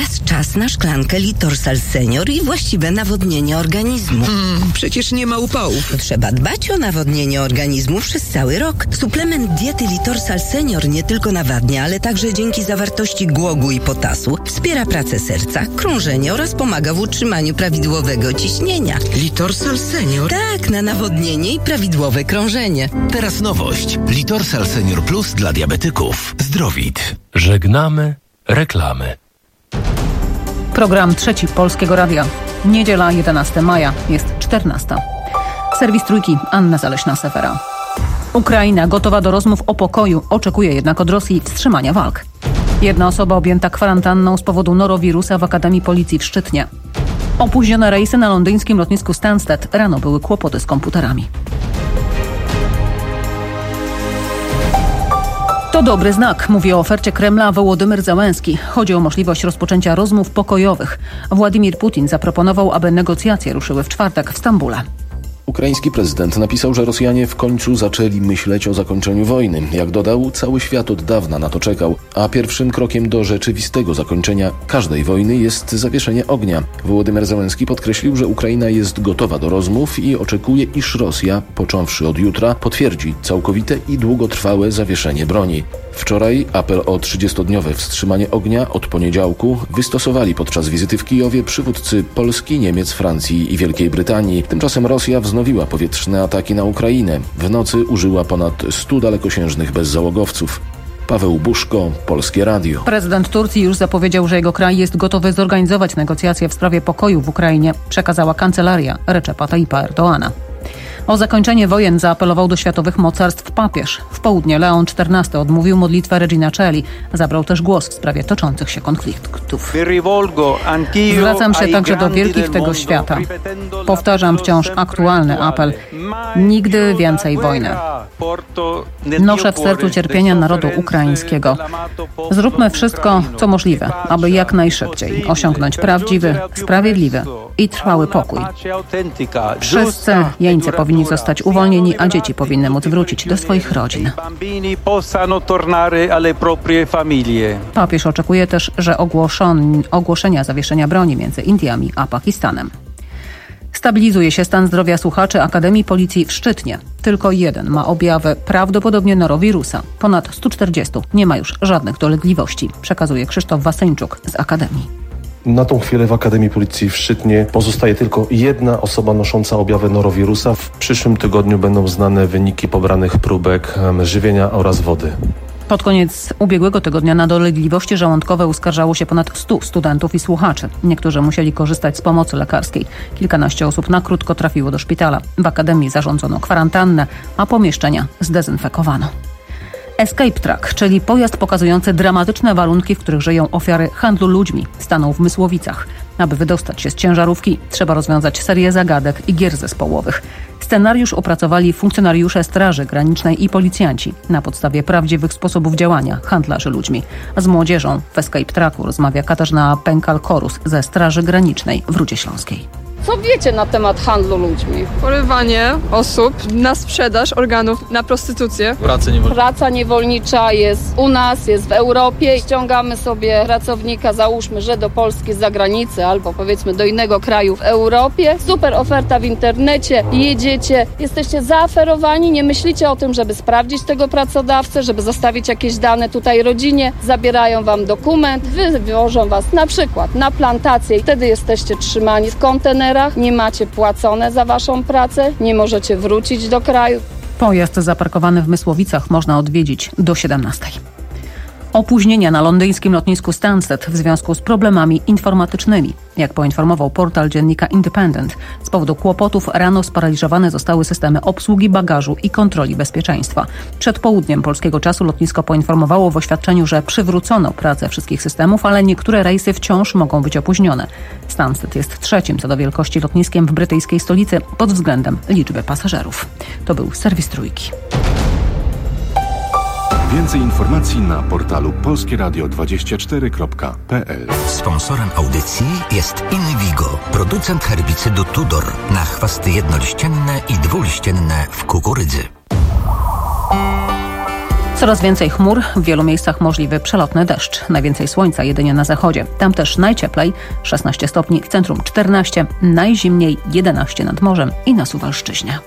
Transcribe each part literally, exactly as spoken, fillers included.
Teraz czas na szklankę Litorsal Senior i właściwe nawodnienie organizmu. Hmm, przecież nie ma upałów. Trzeba dbać o nawodnienie organizmu przez cały rok. Suplement diety Litorsal Senior nie tylko nawadnia, ale także dzięki zawartości głogu i potasu wspiera pracę serca, krążenie oraz pomaga w utrzymaniu prawidłowego ciśnienia. Litorsal Senior? Tak, na nawodnienie i prawidłowe krążenie. Teraz nowość. Litorsal Senior Plus dla diabetyków. Zdrowit. Żegnamy reklamy. Program Trzeci Polskiego Radia. Niedziela jedenastego maja, jest czternasta. Serwis Trójki, Anna Zaleśna-Sefera. Ukraina gotowa do rozmów o pokoju, oczekuje jednak od Rosji wstrzymania walk. Jedna osoba objęta kwarantanną z powodu norowirusa w Akademii Policji w Szczytnie. Opóźnione rejsy na londyńskim lotnisku Stansted. Rano były kłopoty z komputerami. To dobry znak, mówi o ofercie Kremla Wołodymyr Zełenski. Chodzi o możliwość rozpoczęcia rozmów pokojowych. Władimir Putin zaproponował, aby negocjacje ruszyły w czwartek w Stambule. Ukraiński prezydent napisał, że Rosjanie w końcu zaczęli myśleć o zakończeniu wojny. Jak dodał, cały świat od dawna na to czekał, a pierwszym krokiem do rzeczywistego zakończenia każdej wojny jest zawieszenie ognia. Wołodymyr Zełenski podkreślił, że Ukraina jest gotowa do rozmów i oczekuje, iż Rosja, począwszy od jutra, potwierdzi całkowite i długotrwałe zawieszenie broni. Wczoraj apel o trzydziestodniowe wstrzymanie ognia od poniedziałku wystosowali podczas wizyty w Kijowie przywódcy Polski, Niemiec, Francji i Wielkiej Brytanii. Tymczasem Rosja wznowiła powietrzne ataki na Ukrainę. W nocy użyła ponad stu dalekosiężnych bezzałogowców. Paweł Buszko, Polskie Radio. Prezydent Turcji już zapowiedział, że jego kraj jest gotowy zorganizować negocjacje w sprawie pokoju w Ukrainie, przekazała kancelaria Recepa Tayyipa Erdoğana. O zakończenie wojen zaapelował do światowych mocarstw papież. W południe Leon czternasty odmówił modlitwę Regina Coeli. Zabrał też głos w sprawie toczących się konfliktów. Zwracam się także do wielkich tego świata. Powtarzam wciąż aktualny apel. Nigdy więcej wojny. Noszę w sercu cierpienia narodu ukraińskiego. Zróbmy wszystko, co możliwe, aby jak najszybciej osiągnąć prawdziwy, sprawiedliwy i trwały pokój. Wszyscy jeńcy powinni zostać uwolnieni, a dzieci powinny móc wrócić do swoich rodzin. Papież oczekuje też, że ogłoszon, ogłoszenia zawieszenia broni między Indiami a Pakistanem. Stabilizuje się stan zdrowia słuchaczy Akademii Policji w Szczytnie. Tylko jeden ma objawy prawdopodobnie norowirusa. Ponad stu czterdziestu nie ma już żadnych dolegliwości, przekazuje Krzysztof Wasyńczuk z Akademii. Na tą chwilę w Akademii Policji w Szczytnie pozostaje tylko jedna osoba nosząca objawy norowirusa. W przyszłym tygodniu będą znane wyniki pobranych próbek żywienia oraz wody. Pod koniec ubiegłego tygodnia na dolegliwości żołądkowe uskarżało się ponad stu studentów i słuchaczy. Niektórzy musieli korzystać z pomocy lekarskiej. Kilkanaście osób na krótko trafiło do szpitala. W Akademii zarządzono kwarantannę, a pomieszczenia zdezynfekowano. Escape Truck, czyli pojazd pokazujący dramatyczne warunki, w których żyją ofiary handlu ludźmi, stanął w Mysłowicach. Aby wydostać się z ciężarówki, trzeba rozwiązać serię zagadek i gier zespołowych. Scenariusz opracowali funkcjonariusze Straży Granicznej i policjanci na podstawie prawdziwych sposobów działania handlarzy ludźmi. Z młodzieżą w Escape Trucku rozmawia Katarzyna Pękal-Korus ze Straży Granicznej w Rudzie Śląskiej. Co wiecie na temat handlu ludźmi? Porywanie osób na sprzedaż organów, na prostytucję. Praca niewolnicza. Praca niewolnicza jest u nas, jest w Europie. Ściągamy sobie pracownika, załóżmy, że do Polski z zagranicy albo powiedzmy do innego kraju w Europie. Super oferta w internecie, jedziecie, jesteście zaaferowani, nie myślicie o tym, żeby sprawdzić tego pracodawcę, żeby zostawić jakieś dane tutaj rodzinie. Zabierają wam dokument, wywożą was na przykład na plantację i wtedy jesteście trzymani w kontenerach. Nie macie płacone za waszą pracę, nie możecie wrócić do kraju. Pojazd zaparkowany w Mysłowicach można odwiedzić do siedemnastej. Opóźnienia na londyńskim lotnisku Stansted w związku z problemami informatycznymi. Jak poinformował portal dziennika Independent, z powodu kłopotów rano sparaliżowane zostały systemy obsługi bagażu i kontroli bezpieczeństwa. Przed południem polskiego czasu lotnisko poinformowało w oświadczeniu, że przywrócono pracę wszystkich systemów, ale niektóre rejsy wciąż mogą być opóźnione. Stansted jest trzecim co do wielkości lotniskiem w brytyjskiej stolicy pod względem liczby pasażerów. To był serwis Trójki. Więcej informacji na portalu polskie radio dwadzieścia cztery kropka p l. Sponsorem audycji jest Invigo, producent herbicydu Tudor na chwasty jednoliścienne i dwuliścienne w kukurydzy. Coraz więcej chmur, w wielu miejscach możliwy przelotny deszcz. Najwięcej słońca jedynie na zachodzie. Tam też najcieplej, szesnaście stopni, w centrum czternaście, najzimniej jedenaście nad morzem i na Suwalszczyźnie.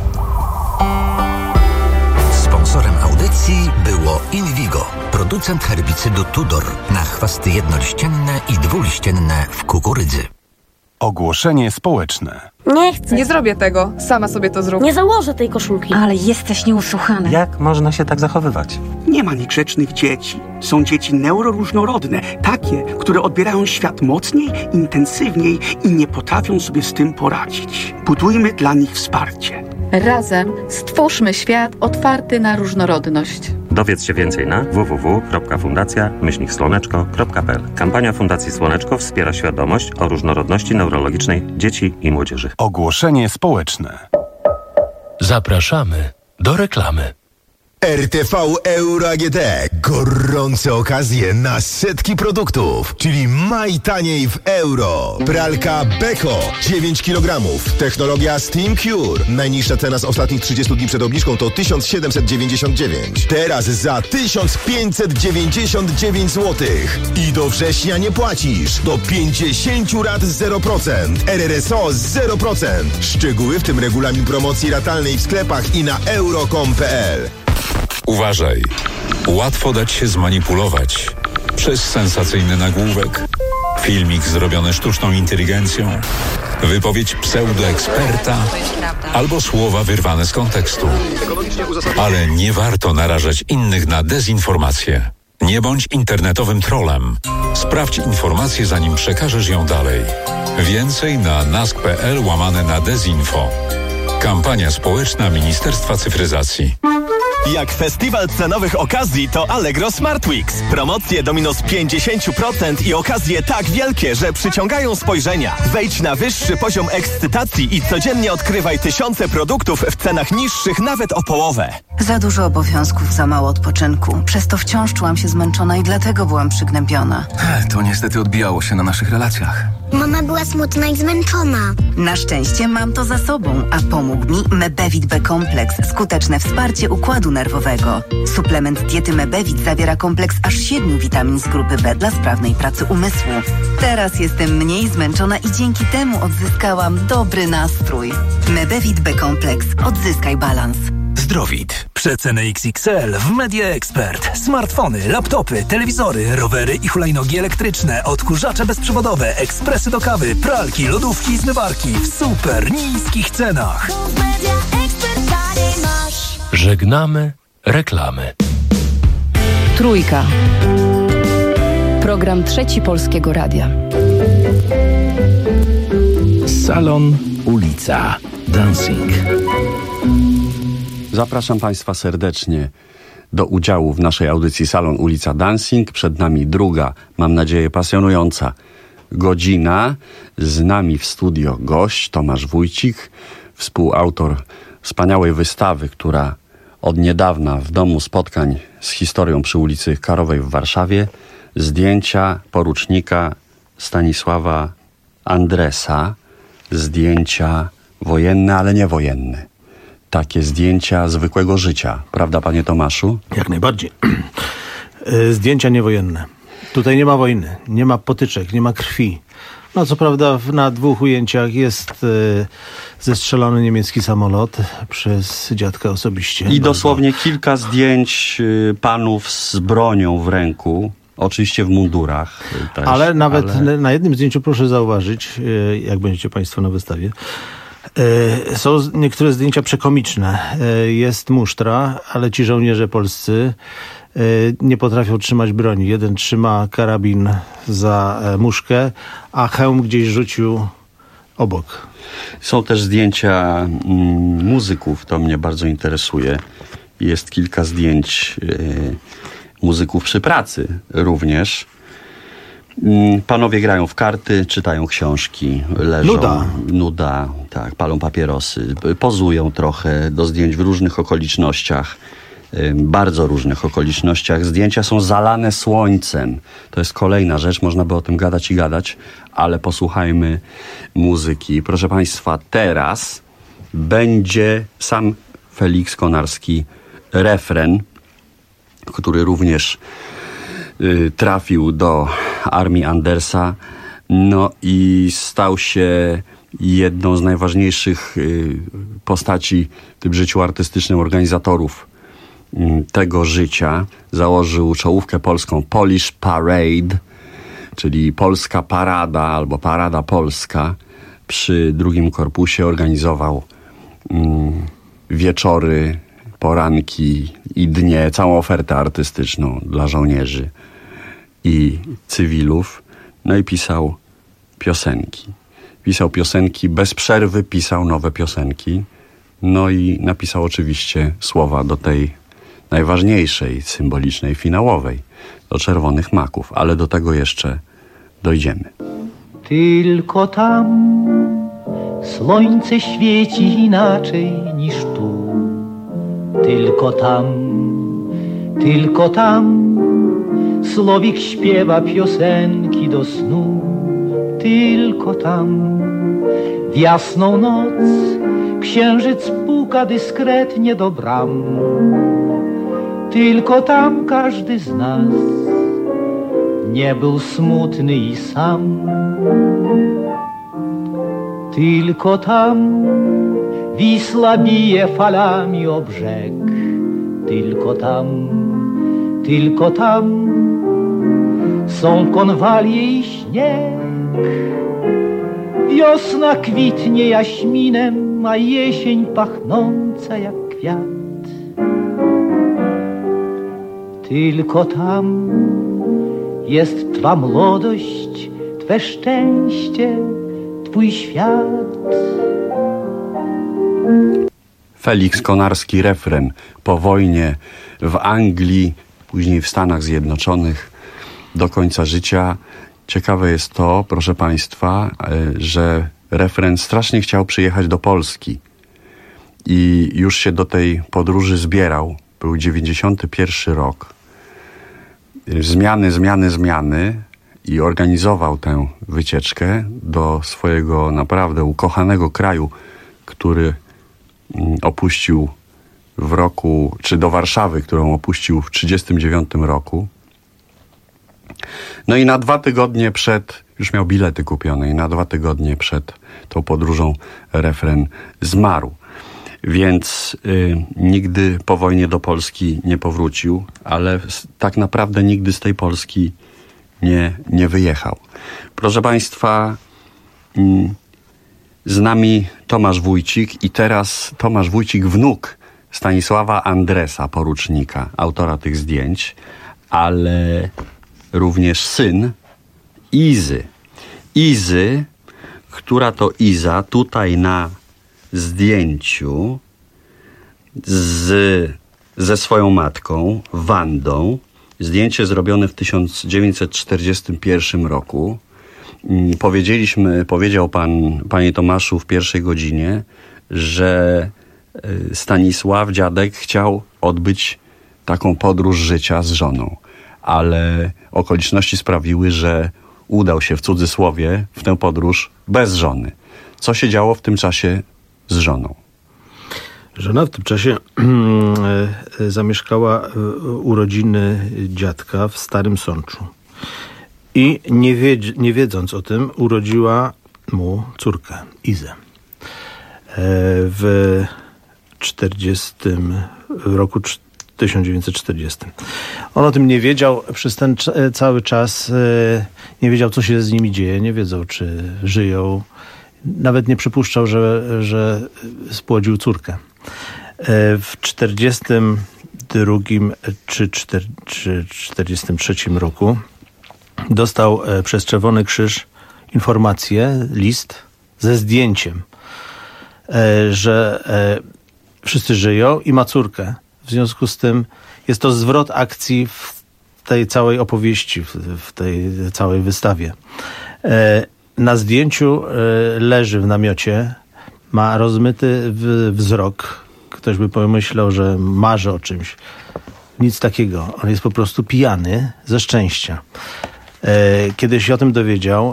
Sponsorem audycji było Invigo, producent herbicydu Tudor na chwasty jednoliścienne i dwuliścienne w kukurydzy. Ogłoszenie społeczne. Nie chcę. Nie zrobię tego. Sama sobie to zrób. Nie założę tej koszulki. Ale jesteś nieusłuchany. Jak można się tak zachowywać? Nie ma niegrzecznych dzieci. Są dzieci neuroróżnorodne. Takie, które odbierają świat mocniej, intensywniej i nie potrafią sobie z tym poradzić. Budujmy dla nich wsparcie. Razem stwórzmy świat otwarty na różnorodność. Dowiedz się więcej na w w w kropka fundacja myślnik słoneczko kropka p l. Kampania Fundacji Słoneczko wspiera świadomość o różnorodności neurologicznej dzieci i młodzieży. Ogłoszenie społeczne. Zapraszamy do reklamy. R T V Euro A G D. Gorące okazje na setki produktów, czyli maj taniej w euro. Pralka Beko dziewięć kilogramów. Technologia Steam Cure. Najniższa cena z ostatnich trzydziestu dni przed obniżką to tysiąc siedemset dziewięćdziesiąt dziewięć. Teraz za tysiąc pięćset dziewięćdziesiąt dziewięć złotych. I do września nie płacisz. Do pięćdziesiąt rat zero procent. R R S O zero procent. Szczegóły, w tym regulamin promocji ratalnej w sklepach i na euro kropka com kropka p l. Uważaj, łatwo dać się zmanipulować przez sensacyjny nagłówek, filmik zrobiony sztuczną inteligencją, wypowiedź pseudoeksperta albo słowa wyrwane z kontekstu. Ale nie warto narażać innych na dezinformację. Nie bądź internetowym trollem. Sprawdź informację, zanim przekażesz ją dalej. Więcej na nask kropka p l łamane na dezinfo. Kampania społeczna Ministerstwa Cyfryzacji. Jak festiwal cenowych okazji, to Allegro Smart Weeks. Promocje do minus pięćdziesiąt procent i okazje tak wielkie, że przyciągają spojrzenia. Wejdź na wyższy poziom ekscytacji i codziennie odkrywaj tysiące produktów w cenach niższych nawet o połowę. Za dużo obowiązków, za mało odpoczynku. Przez to wciąż czułam się zmęczona i dlatego byłam przygnębiona. To niestety odbijało się na naszych relacjach. Mama była smutna i zmęczona. Na szczęście mam to za sobą, a pomógł mi Mebevit B Kompleks. Skuteczne wsparcie układu nerwowego. Suplement diety Mebevit zawiera kompleks aż siedmiu witamin z grupy B dla sprawnej pracy umysłu. Teraz jestem mniej zmęczona i dzięki temu odzyskałam dobry nastrój. Mebevit B Kompleks. Odzyskaj balans. Zdrowit. Przeceny X X L w Media Expert. Smartfony, laptopy, telewizory, rowery i hulajnogi elektryczne, odkurzacze bezprzewodowe, ekspresy do kawy, pralki, lodówki i zmywarki w super niskich cenach. Żegnamy reklamy. Trójka. Program Trzeci Polskiego Radia. Salon, ulica, dancing. Zapraszam Państwa serdecznie do udziału w naszej audycji Salon, ulica, dancing. Przed nami druga, mam nadzieję, pasjonująca godzina. Z nami w studio gość Tomasz Wójcik, współautor wspaniałej wystawy, która od niedawna w Domu Spotkań z Historią przy ulicy Karowej w Warszawie. Zdjęcia porucznika Stanisława Andresa. Zdjęcia wojenne, ale nie wojenne. Takie zdjęcia zwykłego życia. Prawda, panie Tomaszu? Jak najbardziej. Zdjęcia niewojenne. Tutaj nie ma wojny, nie ma potyczek, nie ma krwi. No co prawda na dwóch ujęciach jest e, zestrzelony niemiecki samolot przez dziadka osobiście. I bardzo. Dosłownie kilka zdjęć y, panów z bronią w ręku. Oczywiście w mundurach też. Ale nawet ale... na jednym zdjęciu proszę zauważyć, e, jak będziecie państwo na wystawie, e, są niektóre zdjęcia przekomiczne. E, jest musztra, ale ci żołnierze polscy nie potrafią trzymać broni. Jeden trzyma karabin za muszkę, a hełm gdzieś rzucił obok. Są też zdjęcia mm, muzyków, to mnie bardzo interesuje. Jest kilka zdjęć y, muzyków przy pracy również. Mm, panowie grają w karty, czytają książki, leżą. Nuda. Nuda, tak, palą papierosy, pozują trochę do zdjęć w różnych okolicznościach. Bardzo różnych okolicznościach. Zdjęcia są zalane słońcem. To jest kolejna rzecz, można by o tym gadać i gadać, ale posłuchajmy muzyki. Proszę państwa, teraz będzie sam Felix Konarski refren który również y, trafił do armii Andersa, no i stał się jedną z najważniejszych y, postaci w tym życiu artystycznym, organizatorów y, tego życia. Założył czołówkę polską Polish Parade, czyli Polska Parada albo Parada Polska. Przy drugim korpusie organizował y, wieczory, poranki i dnie, całą ofertę artystyczną dla żołnierzy i cywilów. No i pisał piosenki. Pisał piosenki, bez przerwy pisał nowe piosenki. No i napisał oczywiście słowa do tej najważniejszej, symbolicznej, finałowej, do Czerwonych Maków. Ale do tego jeszcze dojdziemy. Tylko tam słońce świeci inaczej niż tu. Tylko tam, tylko tam Słowik śpiewa piosenki do snu. Tylko tam w jasną noc księżyc puka dyskretnie do bram. Tylko tam każdy z nas nie był smutny i sam. Tylko tam Wisła bije falami o brzeg. Tylko tam, tylko tam są konwalie i śnieg. Wiosna kwitnie jaśminem, a jesień pachnąca jak kwiat. Tylko tam jest twa młodość, twe szczęście, twój świat. Felix Konarski, refren po wojnie w Anglii, później w Stanach Zjednoczonych do końca życia. Ciekawe jest to, proszę Państwa, że refren strasznie chciał przyjechać do Polski i już się do tej podróży zbierał. Był dziewięćdziesiąty pierwszy rok. Zmiany, zmiany, zmiany i organizował tę wycieczkę do swojego naprawdę ukochanego kraju, który opuścił w roku, czy do Warszawy, którą opuścił w trzydziestym dziewiątym roku. No i na dwa tygodnie przed, już miał bilety kupione, i na dwa tygodnie przed tą podróżą refren zmarł. Więc y, nigdy po wojnie do Polski nie powrócił, ale tak naprawdę nigdy z tej Polski nie, nie wyjechał. Proszę Państwa, y, z nami Tomasz Wójcik i teraz Tomasz Wójcik, wnuk Stanisława Andresa, porucznika, autora tych zdjęć, ale również syn Izy. Izy, która to Iza tutaj na zdjęciu z, ze swoją matką, Wandą. Zdjęcie zrobione w tysiąc dziewięćset czterdziestym pierwszym roku. Powiedzieliśmy, powiedział pan, panie Tomaszu, w pierwszej godzinie, że Stanisław, dziadek, chciał odbyć taką podróż życia z żoną, ale okoliczności sprawiły, że udał się w cudzysłowie w tę podróż bez żony. Co się działo w tym czasie z żoną? Żona w tym czasie zamieszkała u rodziny dziadka w Starym Sączu. I nie, wiedz, nie wiedząc o tym, urodziła mu córkę, Izę. W czterdziestym roku tysiąc dziewięćset czterdziestym. On o tym nie wiedział przez ten cały czas, nie wiedział, co się z nimi dzieje, nie wiedział, czy żyją. Nawet nie przypuszczał, że, że spłodził córkę. W czterdziestym drugim czy czterdziestym trzecim roku dostał przez Czerwony Krzyż informację, list ze zdjęciem, że wszyscy żyją i ma córkę. W związku z tym jest to zwrot akcji w tej całej opowieści, w tej całej wystawie. Na zdjęciu leży w namiocie, ma rozmyty wzrok. Ktoś by pomyślał, że marzy o czymś. Nic takiego. On jest po prostu pijany ze szczęścia. Kiedy się o tym dowiedział,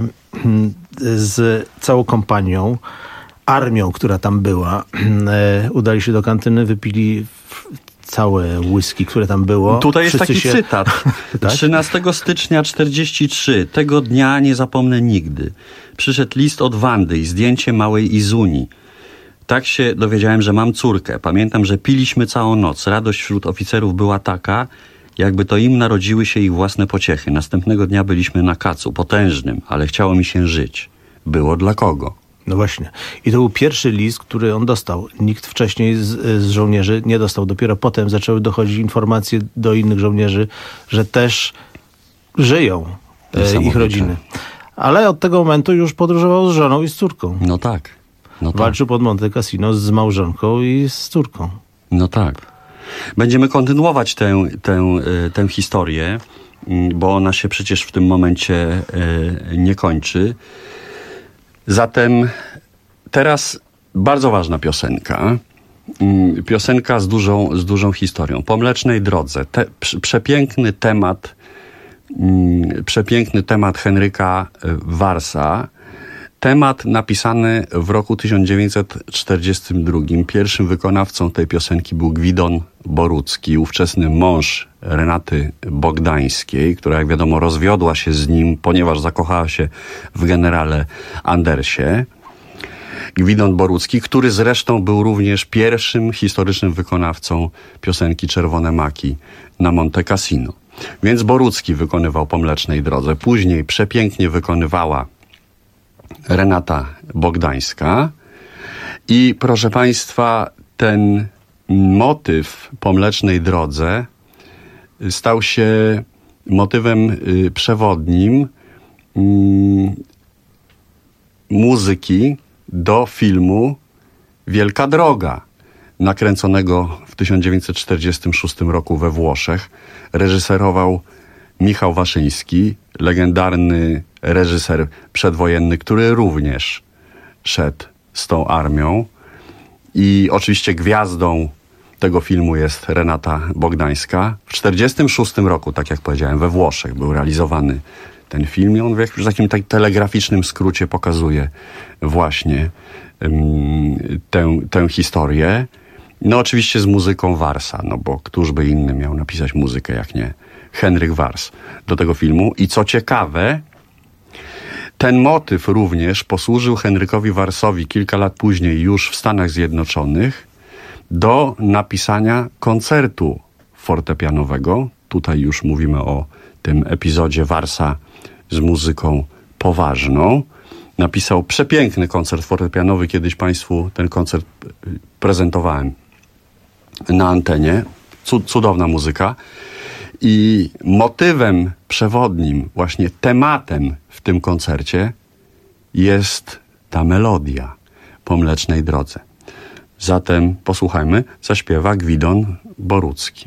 z całą kompanią, armią, która tam była, udali się do kantyny, wypili całe whisky, które tam było. Tutaj jest taki się... cytat. Tak? trzynastego stycznia czterdziestego trzeciego. Tego dnia nie zapomnę nigdy. Przyszedł list od Wandy i zdjęcie małej Izuni. Tak się dowiedziałem, że mam córkę. Pamiętam, że piliśmy całą noc. Radość wśród oficerów była taka, jakby to im narodziły się ich własne pociechy. Następnego dnia byliśmy na kacu, potężnym, ale chciało mi się żyć. Było dla kogo? No właśnie. I to był pierwszy list, który on dostał. Nikt wcześniej z, z żołnierzy nie dostał. Dopiero potem zaczęły dochodzić informacje do innych żołnierzy, że też żyją e, ich rodziny. Ale od tego momentu już podróżował z żoną i z córką. No tak. No Walczył tak. pod Monte Cassino z małżonką i z córką. No tak. Będziemy kontynuować tę, tę, tę historię, bo ona się przecież w tym momencie nie kończy. Zatem teraz bardzo ważna piosenka. Piosenka z dużą, z dużą historią. Po Mlecznej Drodze. Te, przepiękny temat, przepiękny temat Henryka Warsa. Temat napisany w roku tysiąc dziewięćset czterdziestym drugim. Pierwszym wykonawcą tej piosenki był Gwidon Borucki, ówczesny mąż Renaty Bogdańskiej, która jak wiadomo rozwiodła się z nim, ponieważ zakochała się w generale Andersie. Gwidon Borucki, który zresztą był również pierwszym historycznym wykonawcą piosenki Czerwone Maki na Monte Cassino. Więc Borucki wykonywał Po Mlecznej Drodze. Później przepięknie wykonywała Renata Bogdańska. I proszę Państwa, ten motyw Po Mlecznej Drodze stał się motywem przewodnim muzyki do filmu Wielka Droga, nakręconego w tysiąc dziewięćset czterdziestym szóstym roku we Włoszech. Reżyserował Michał Waszyński, legendarny reżyser przedwojenny, który również szedł z tą armią. I oczywiście gwiazdą tego filmu jest Renata Bogdańska. W czterdziestym szóstym roku, tak jak powiedziałem, we Włoszech był realizowany ten film i on w jakimś takim tak telegraficznym skrócie pokazuje właśnie um, tę, tę historię. No oczywiście z muzyką Warsa, no bo któż by inny miał napisać muzykę jak nie Henryk Wars do tego filmu. I co ciekawe, ten motyw również posłużył Henrykowi Warsowi kilka lat później już w Stanach Zjednoczonych do napisania koncertu fortepianowego. Tutaj już mówimy o tym epizodzie Warsa z muzyką poważną. Napisał przepiękny koncert fortepianowy. Kiedyś Państwu ten koncert prezentowałem na antenie. Cudowna muzyka. I motywem przewodnim, właśnie tematem w tym koncercie jest ta melodia Po Mlecznej Drodze. Zatem posłuchajmy, zaśpiewa Gwidon Borucki.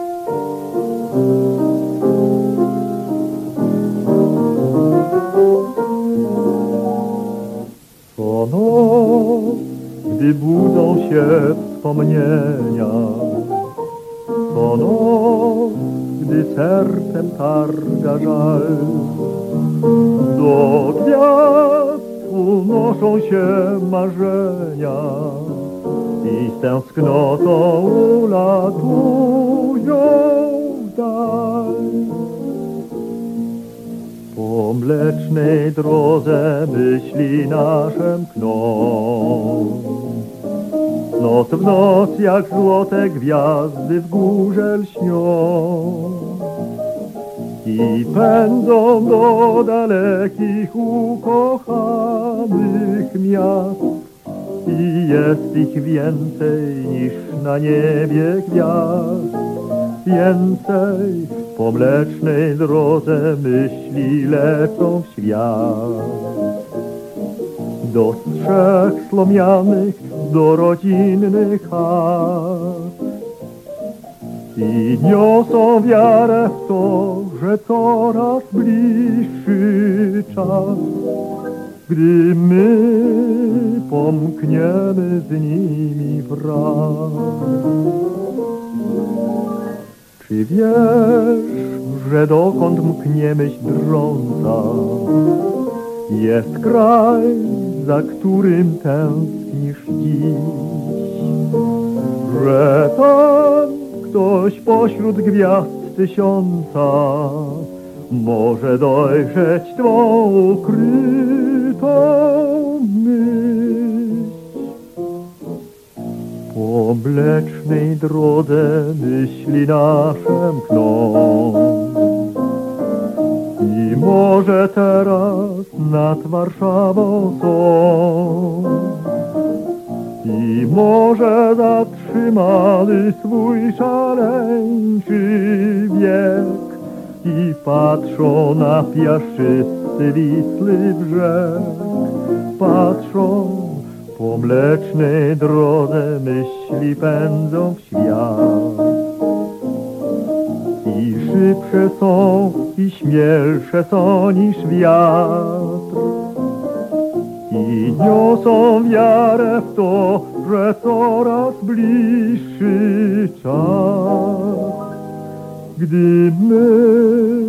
Co noc, gdy budzą się wspomnienia, co noc, gdy sercem targa żal, do gwiazd unoszą się marzenia i z tęsknotą ulatują w dal. Po mlecznej drodze myśli nasze mkną, noc w noc jak złote gwiazdy w górze lśnią i pędzą do dalekich ukochanych miast i jest ich więcej niż na niebie gwiazd. Więcej po mlecznej drodze myśli lecą w świat. Do strzech slomianych, do rodzinnych chat i niosą wiarę w to, że coraz bliższy czas, gdy my pomkniemy z nimi wraz. Czy wiesz, że dokąd mknie myśl drąca, jest kraj, za którym tęsknisz dziś, że tam ktoś pośród gwiazd tysiąca może dojrzeć twą ukrytą myśl. Po mlecznej drodze myśli nasze mkną i może teraz nad Warszawą są i może zatrzymali swój szaleńczy wiek i patrzą na piaszczysty Wisły brzeg, patrzą po mlecznej drodze, myśli pędzą w świat. I szybsze są, i śmielsze są niż wiatr. I niosą wiarę w to, że coraz bliższy czas, gdy my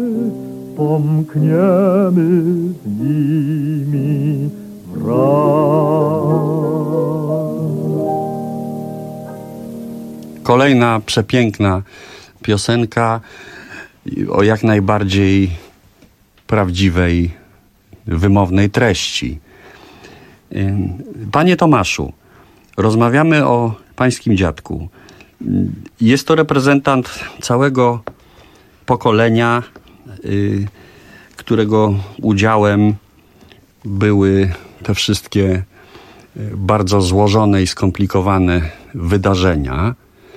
pomkniemy z nimi wraz. Kolejna przepiękna piosenka o jak najbardziej prawdziwej, wymownej treści. Panie Tomaszu, rozmawiamy o pańskim dziadku. Jest to reprezentant całego pokolenia, którego udziałem były te wszystkie bardzo złożone i skomplikowane wydarzenia.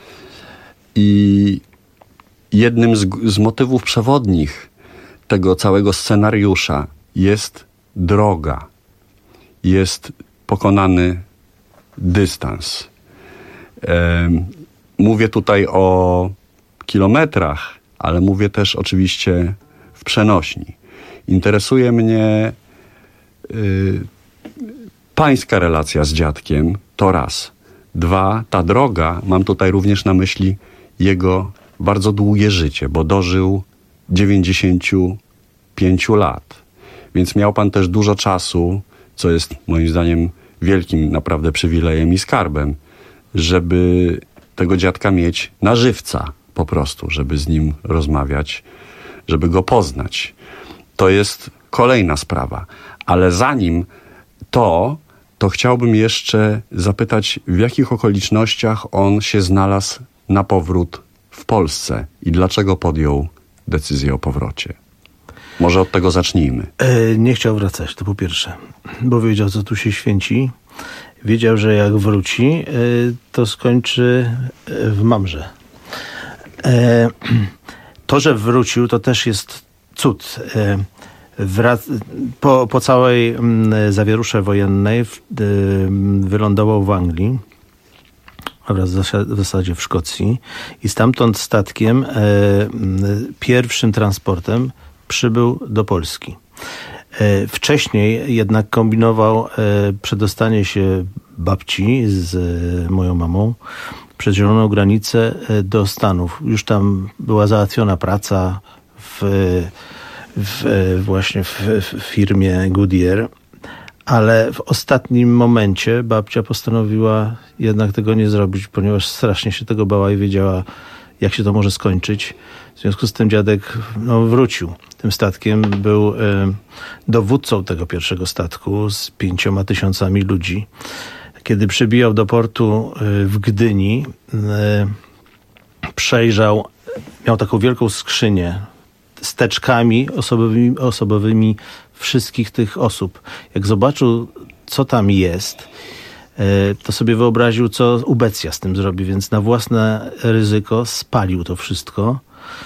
I jednym z, z motywów przewodnich tego całego scenariusza jest droga. Jest pokonany dystans. E, mówię tutaj o kilometrach, ale mówię też oczywiście w przenośni. Interesuje mnie y, pańska relacja z dziadkiem, to raz. Dwa, ta droga, mam tutaj również na myśli jego bardzo długie życie, bo dożył dziewięćdziesięciu pięciu lat. Więc miał pan też dużo czasu, co jest moim zdaniem wielkim naprawdę przywilejem i skarbem, żeby tego dziadka mieć na żywca po prostu, żeby z nim rozmawiać, żeby go poznać. To jest kolejna sprawa. Ale zanim to, to chciałbym jeszcze zapytać, w jakich okolicznościach on się znalazł na powrót w Polsce i dlaczego podjął decyzję o powrocie. Może od tego zacznijmy. E, nie chciał wracać, to po pierwsze, bo wiedział, co tu się święci. Wiedział, że jak wróci, e, to skończy w Mamrze. E, to, że wrócił, to też jest cud. E, wrac- po, po całej m, zawierusze wojennej w, e, wylądował w Anglii, a wraz w zasadzie w Szkocji i stamtąd statkiem, e, pierwszym transportem przybył do Polski. E, wcześniej jednak kombinował e, przedostanie się babci z e, moją mamą przez zieloną granicę e, do Stanów. Już tam była załatwiona praca w, w, e, właśnie w, w firmie Goodyear, ale w ostatnim momencie babcia postanowiła jednak tego nie zrobić, ponieważ strasznie się tego bała i wiedziała, jak się to może skończyć. W związku z tym dziadek no, wrócił. Tym statkiem był e, dowódcą tego pierwszego statku z pięcioma tysiącami ludzi. Kiedy przybijał do portu e, w Gdyni, e, przejrzał, miał taką wielką skrzynię z teczkami osobowymi, osobowymi wszystkich tych osób. Jak zobaczył, co tam jest, to sobie wyobraził, co ubecja z tym zrobi, więc na własne ryzyko spalił to wszystko,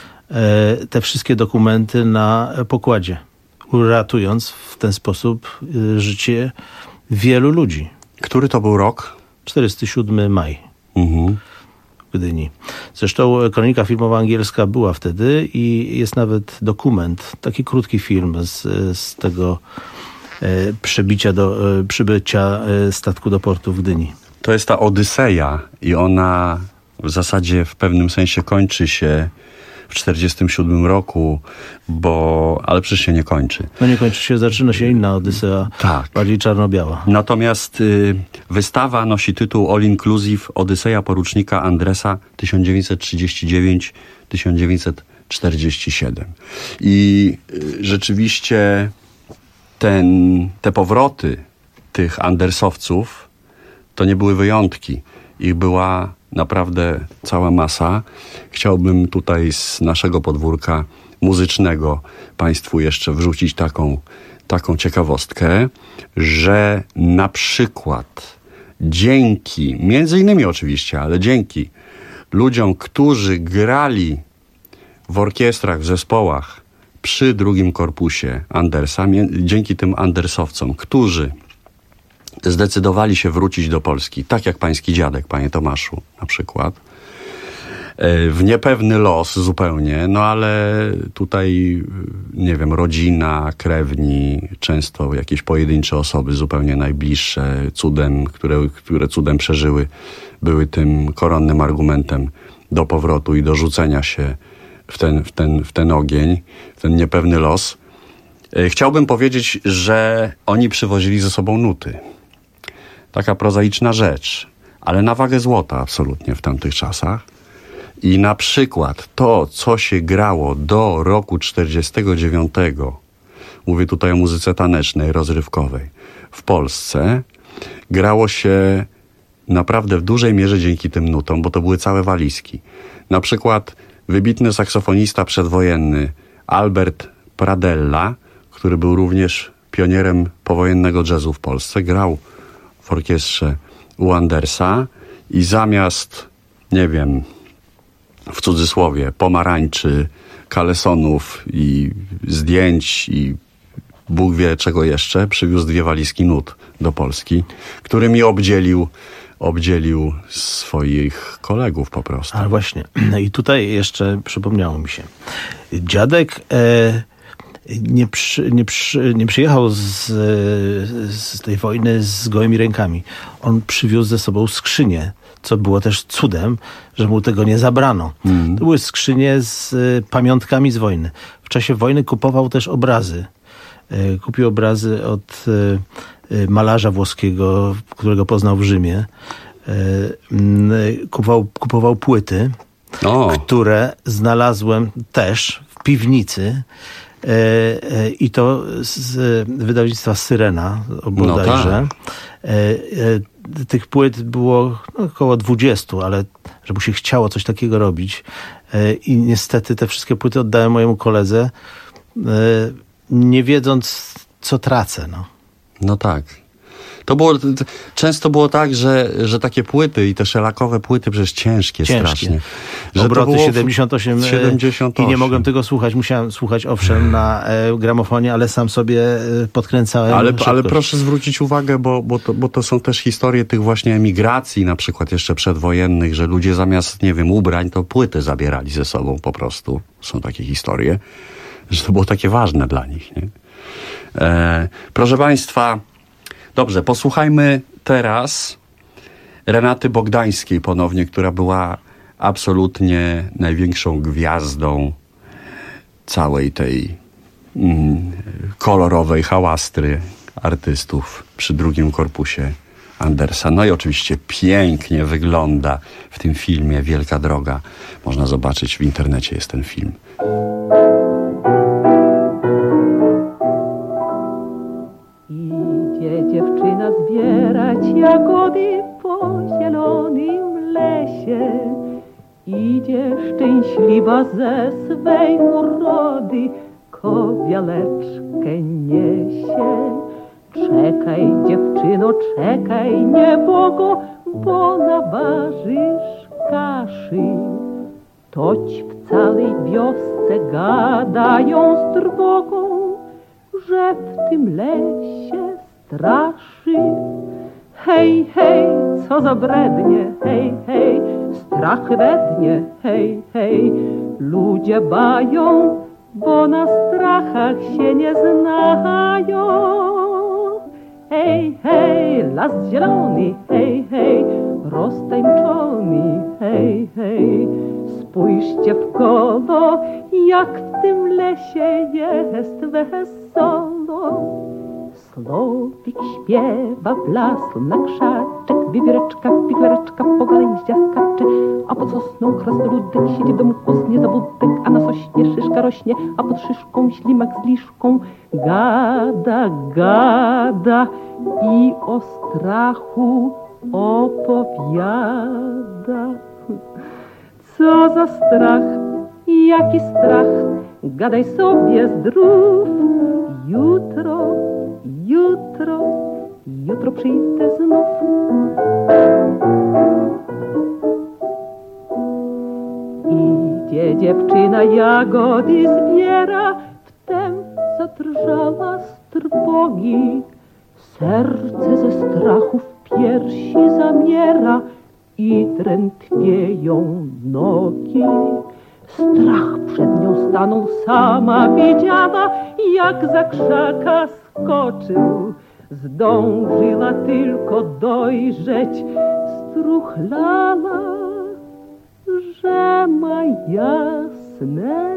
te wszystkie dokumenty na pokładzie, uratując w ten sposób życie wielu ludzi. Który to był rok? czterdziesty siódmy maj. Mhm. W Gdyni. Zresztą kronika filmowa angielska była wtedy i jest nawet dokument, taki krótki film z, z tego e, przybicia do, e, przybycia e, statku do portu w Gdyni. To jest ta Odyseja i ona w zasadzie w pewnym sensie kończy się w czterdziestym siódmym roku, bo, ale przecież się nie kończy. No nie kończy się, zaczyna się inna Odysea, tak. Bardziej czarno-biała. Natomiast y, wystawa nosi tytuł All Inclusive Odyseja porucznika Andresa tysiąc dziewięćset trzydziesty dziewiąty do tysiąc dziewięćset czterdziestego siódmego. I y, rzeczywiście ten, te powroty tych Andersowców to nie były wyjątki. Ich była naprawdę cała masa. Chciałbym tutaj z naszego podwórka muzycznego Państwu jeszcze wrzucić taką, taką ciekawostkę, że na przykład dzięki, między innymi oczywiście, ale dzięki ludziom, którzy grali w orkiestrach, w zespołach przy drugim korpusie Andersa, dzięki tym Andersowcom, którzy zdecydowali się wrócić do Polski, tak jak pański dziadek, panie Tomaszu, na przykład, w niepewny los zupełnie, no ale tutaj, nie wiem, rodzina, krewni, często jakieś pojedyncze osoby zupełnie najbliższe, cudem, które, które cudem przeżyły, były tym koronnym argumentem do powrotu i do rzucenia się w ten, w ten, w ten ogień, w ten niepewny los. Chciałbym powiedzieć, że oni przywozili ze sobą nuty. Taka prozaiczna rzecz, ale na wagę złota absolutnie w tamtych czasach. I na przykład to, co się grało do roku czterdziestego dziewiątego, mówię tutaj o muzyce tanecznej, rozrywkowej, w Polsce, grało się naprawdę w dużej mierze dzięki tym nutom, bo to były całe walizki. Na przykład wybitny saksofonista przedwojenny Albert Pradella, który był również pionierem powojennego jazzu w Polsce, grał w orkiestrze u Andersa i zamiast, nie wiem, w cudzysłowie, pomarańczy, kalesonów i zdjęć i Bóg wie czego jeszcze, przywiózł dwie walizki nut do Polski, którymi obdzielił, obdzielił swoich kolegów po prostu. Ale właśnie, i tutaj jeszcze przypomniało mi się. Dziadek e, nie, przy, nie, przy, nie przyjechał z, z tej wojny z gołymi rękami. On przywiózł ze sobą skrzynię, co było też cudem, że mu tego nie zabrano. Mm. To były skrzynie z y, pamiątkami z wojny. W czasie wojny kupował też obrazy. Y, kupił obrazy od y, y, malarza włoskiego, którego poznał w Rzymie. Y, y, kupował, kupował płyty, o. które znalazłem też w piwnicy. Y, y, I to z wydawnictwa Syrena bodajże. No tak. y, y, Tych płyt było no, około dwudziestu, ale że mu się chciało coś takiego robić. I niestety te wszystkie płyty oddałem mojemu koledze, nie wiedząc, co tracę. No, no tak. To było, często było tak, że, że takie płyty i te szelakowe płyty przecież ciężkie, ciężkie. strasznie. Że obroty to siedemdziesiąt osiem, siedemdziesiąt osiem i nie mogłem tego słuchać. Musiałem słuchać owszem na e, gramofonie, ale sam sobie podkręcałem. Ale, ale proszę zwrócić uwagę, bo, bo, to, bo to są też historie tych właśnie emigracji, na przykład jeszcze przedwojennych, że ludzie zamiast, nie wiem, ubrań, to płyty zabierali ze sobą po prostu. Są takie historie, że to było takie ważne dla nich. Nie? E, proszę Państwa, dobrze, posłuchajmy teraz Renaty Bogdańskiej ponownie, która była absolutnie największą gwiazdą całej tej mm, kolorowej hałastry artystów przy drugim korpusie Andersa. No i oczywiście pięknie wygląda w tym filmie Wielka Droga. Można zobaczyć, w internecie jest ten film. Dziewczyna zbierać jagody po zielonym lesie. Idzie szczęśliwa ze swej urody, kowialeczkę niesie. Czekaj, dziewczyno, czekaj, niebogo, bo naważysz kaszy. Toć w całej wiosce gadają z trwogą, że w tym lesie straszy. Hej, hej, co za brednie, hej, hej, strach we dnie, hej, hej. Ludzie bają, bo na strachach się nie znają. Hej, hej, las zielony, hej, hej, roztańczony, hej, hej. Spójrz, dziewkono, jak w tym lesie jest wesoło. Słowik śpiewa w lasu na krzaczek, wiewióreczka, wiglareczka po gałęziach skacze, a pod sosną krasnoludek siedzi w domku z niezabudek, a na sośnie szyszka rośnie, a pod szyszką ślimak z liszką gada, gada i o strachu opowiada. Co za strach, jaki strach, gadaj sobie zdrów. Jutro, jutro, jutro przyjdę znów. Idzie dziewczyna, jagody zbiera, wtem zadrżała z trwogi. Serce ze strachu w piersi zamiera i drętwieją nogi. Strach przed nią stanął, sama widziała, jak za krzaka skoczył. Zdążyła tylko dojrzeć, struchlała, że ma jasne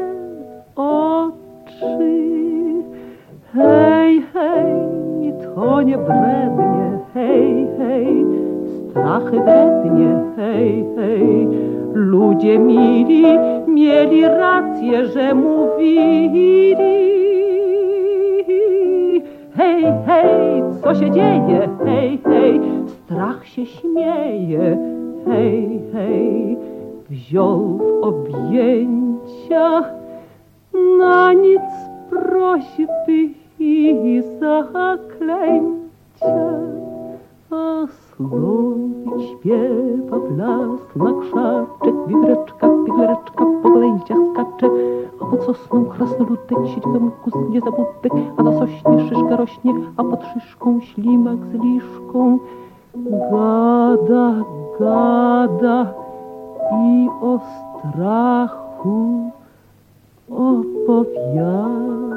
oczy. Hej, hej, to nie brednie, hej, hej, strach we dnie, hej, hej. Ludzie mili mieli rację, że mówili. Hej, hej, co się dzieje? Hej, hej, strach się śmieje. Hej, hej, wziął w objęcia, na nic prośby i zaklęcia. A słowik śpiewa w las na krzaczek, wiewióreczka, wiglareczka po gałęziach skacze, a pod sosną krasnoludek siedzi w domku z niezabudek, a na sośnie szyszka rośnie, a pod szyszką ślimak z liszką gada, gada i o strachu opowiada.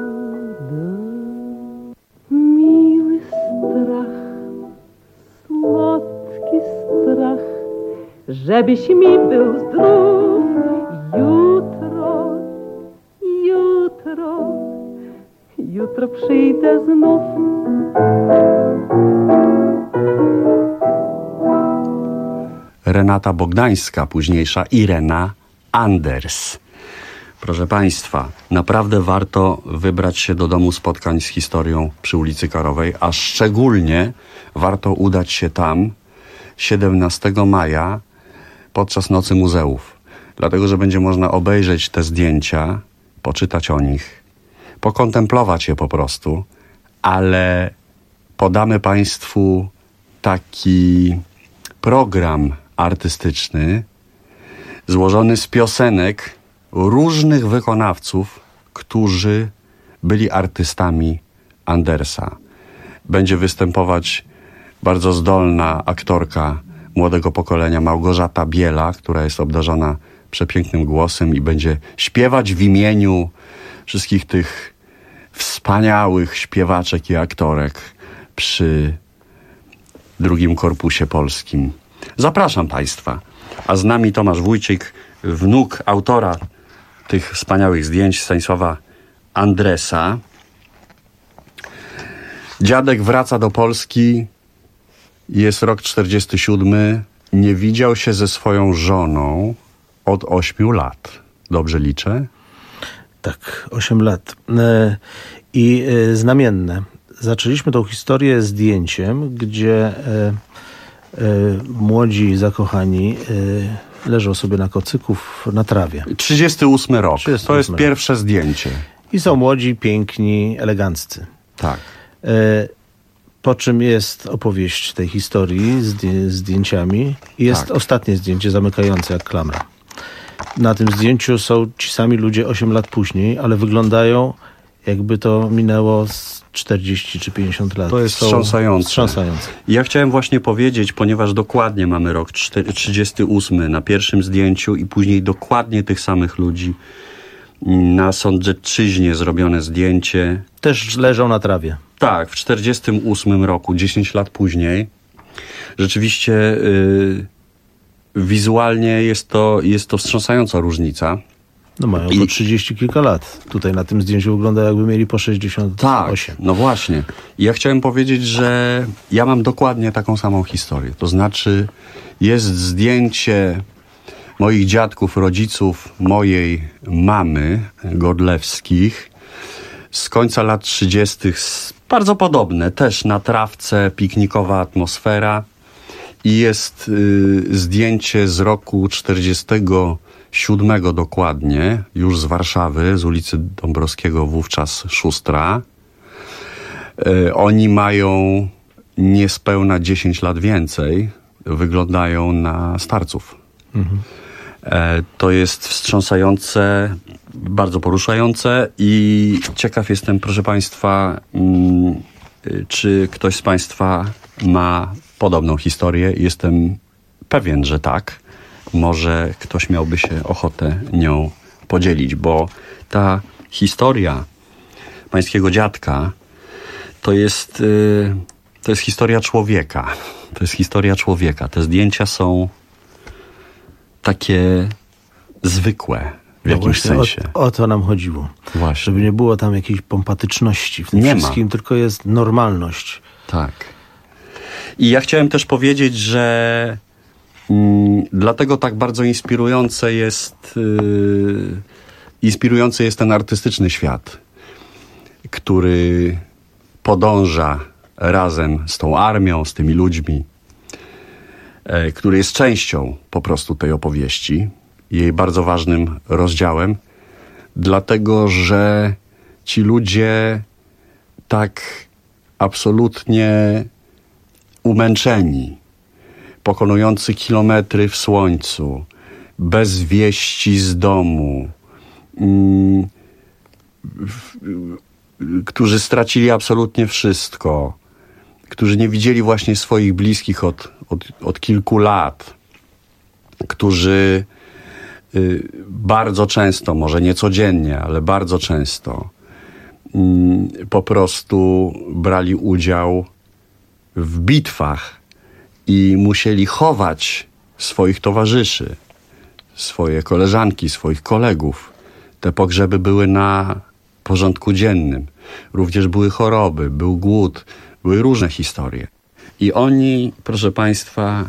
Miły strach, słodki strach, żebyś mi był zdrów. Jutro, jutro, jutro przyjdę znów. Renata Bogdańska, późniejsza Irena Anders. Proszę Państwa, naprawdę warto wybrać się do Domu Spotkań z Historią przy ulicy Karowej, a szczególnie warto udać się tam siedemnastego maja podczas Nocy Muzeów. Dlatego, że będzie można obejrzeć te zdjęcia, poczytać o nich, pokontemplować je po prostu, ale podamy Państwu taki program artystyczny złożony z piosenek różnych wykonawców, którzy byli artystami Andersa. Będzie występować bardzo zdolna aktorka młodego pokolenia Małgorzata Biela, która jest obdarzona przepięknym głosem i będzie śpiewać w imieniu wszystkich tych wspaniałych śpiewaczek i aktorek przy drugim korpusie polskim. Zapraszam Państwa. A z nami Tomasz Wójcik, wnuk autora tych wspaniałych zdjęć, Stanisława Andresa. Dziadek wraca do Polski, jest rok czterdziesty siódmy, nie widział się ze swoją żoną od ośmiu lat. Dobrze liczę? Tak, osiem lat. I znamienne. Zaczęliśmy tą historię zdjęciem, gdzie młodzi zakochani leżą sobie na kocyku na trawie. trzydziesty ósmy rok. trzydziesty ósmy to jest rok. pierwsze zdjęcie. I są młodzi, piękni, eleganccy. Tak. Po czym jest opowieść tej historii z zdjęciami. I jest Tak. ostatnie zdjęcie zamykające jak klamra. Na tym zdjęciu są ci sami ludzie osiem lat później, ale wyglądają jakby to minęło z czterdzieści czy pięćdziesiąt lat. To jest Są wstrząsające. wstrząsające. Ja chciałem właśnie powiedzieć, ponieważ dokładnie mamy rok trzydziesty ósmy na pierwszym zdjęciu i później dokładnie tych samych ludzi na Sądecczyźnie zrobione zdjęcie. Też leżą na trawie. Tak, w czterdziestym ósmym roku, dziesięć lat później. Rzeczywiście yy, wizualnie jest to, jest to wstrząsająca różnica. No mają I... po trzydzieści kilka lat. Tutaj na tym zdjęciu wygląda, jakby mieli po sześćdziesiąt osiem. Tak, no właśnie. I ja chciałem powiedzieć, że ja mam dokładnie taką samą historię. To znaczy jest zdjęcie moich dziadków, rodziców, mojej mamy Godlewskich z końca lat trzydziestych. Bardzo podobne, też na trawce, piknikowa atmosfera. I jest y, zdjęcie z roku czterdziestego siódmego dokładnie, już z Warszawy, z ulicy Dąbrowskiego, wówczas Szustra. Y, oni mają niespełna dziesięć lat więcej. Wyglądają na starców. Mhm. E, to jest wstrząsające, bardzo poruszające i ciekaw jestem, proszę Państwa, mm, czy ktoś z Państwa ma podobną historię. Jestem pewien, że tak. Może ktoś miałby się ochotę nią podzielić, bo ta historia pańskiego dziadka to jest, yy, to jest historia człowieka. To jest historia człowieka. Te zdjęcia są takie zwykłe w no jakimś sensie. O, o to nam chodziło. Właśnie. Żeby nie było tam jakiejś pompatyczności w tym nie wszystkim, ma. tylko jest normalność. Tak. I ja chciałem też powiedzieć, że mm, dlatego tak bardzo inspirujące jest yy, inspirujący jest ten artystyczny świat, który podąża razem z tą armią, z tymi ludźmi, yy, który jest częścią po prostu tej opowieści, jej bardzo ważnym rozdziałem, dlatego, że ci ludzie tak absolutnie umęczeni, pokonujący kilometry w słońcu, bez wieści z domu, mm, w, którzy stracili absolutnie wszystko, którzy nie widzieli właśnie swoich bliskich od, od, od kilku lat, którzy y, bardzo często, może nie codziennie, ale bardzo często y, po prostu brali udział w bitwach i musieli chować swoich towarzyszy, swoje koleżanki, swoich kolegów. Te pogrzeby były na porządku dziennym. Również były choroby, był głód, były różne historie. I oni, proszę Państwa,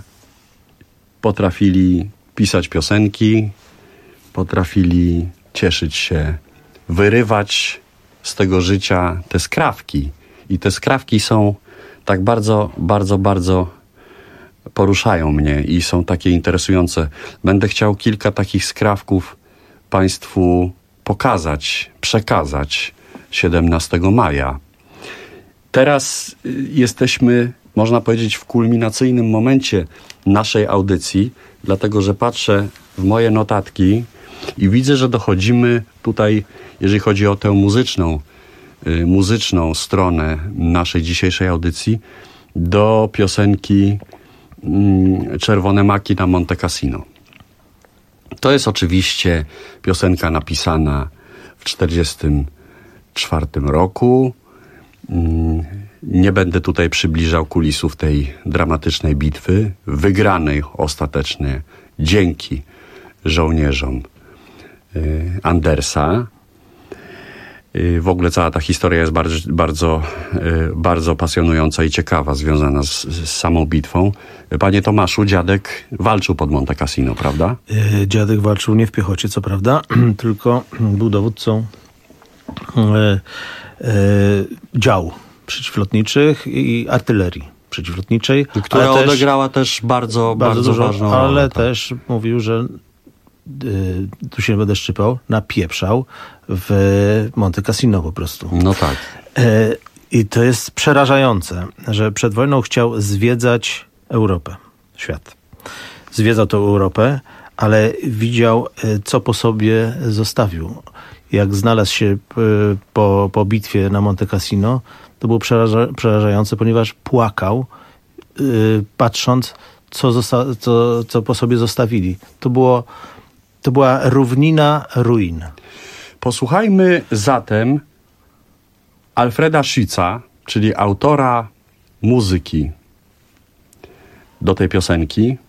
potrafili pisać piosenki, potrafili cieszyć się, wyrywać z tego życia te skrawki. I te skrawki są tak bardzo, bardzo, bardzo poruszają mnie i są takie interesujące. Będę chciał kilka takich skrawków Państwu pokazać, przekazać siedemnastego maja. Teraz jesteśmy, można powiedzieć, w kulminacyjnym momencie naszej audycji, dlatego że patrzę w moje notatki i widzę, że dochodzimy tutaj, jeżeli chodzi o tę muzyczną, y, muzyczną stronę naszej dzisiejszej audycji, do piosenki y, Czerwone maki na Monte Cassino. To jest oczywiście piosenka napisana w czterdziestym czwartym roku. Nie będę tutaj przybliżał kulisów tej dramatycznej bitwy, wygranej ostatecznie dzięki żołnierzom Andersa. W ogóle cała ta historia jest bardzo, bardzo, bardzo pasjonująca i ciekawa, związana z, z samą bitwą. Panie Tomaszu, dziadek walczył pod Monte Cassino, prawda? Dziadek walczył nie w piechocie, co prawda, tylko był dowódcą e, e, działu przeciwlotniczych i artylerii przeciwlotniczej. Która też, odegrała też bardzo, bardzo, bardzo dużo, ważną rolę. Ale tak. też mówił, że y, tu się nie będę szczypał, napieprzał w Monte Cassino po prostu. No tak. E, I to jest przerażające, że przed wojną chciał zwiedzać Europę, świat. Zwiedzał tą Europę, ale widział, co po sobie zostawił. Jak znalazł się po, po bitwie na Monte Cassino, to było przeraża, przerażające, ponieważ płakał, yy, patrząc, co, zosta- co, co po sobie zostawili. To, było, to była równina ruin. Posłuchajmy zatem Alfreda Schütza, czyli autora muzyki do tej piosenki,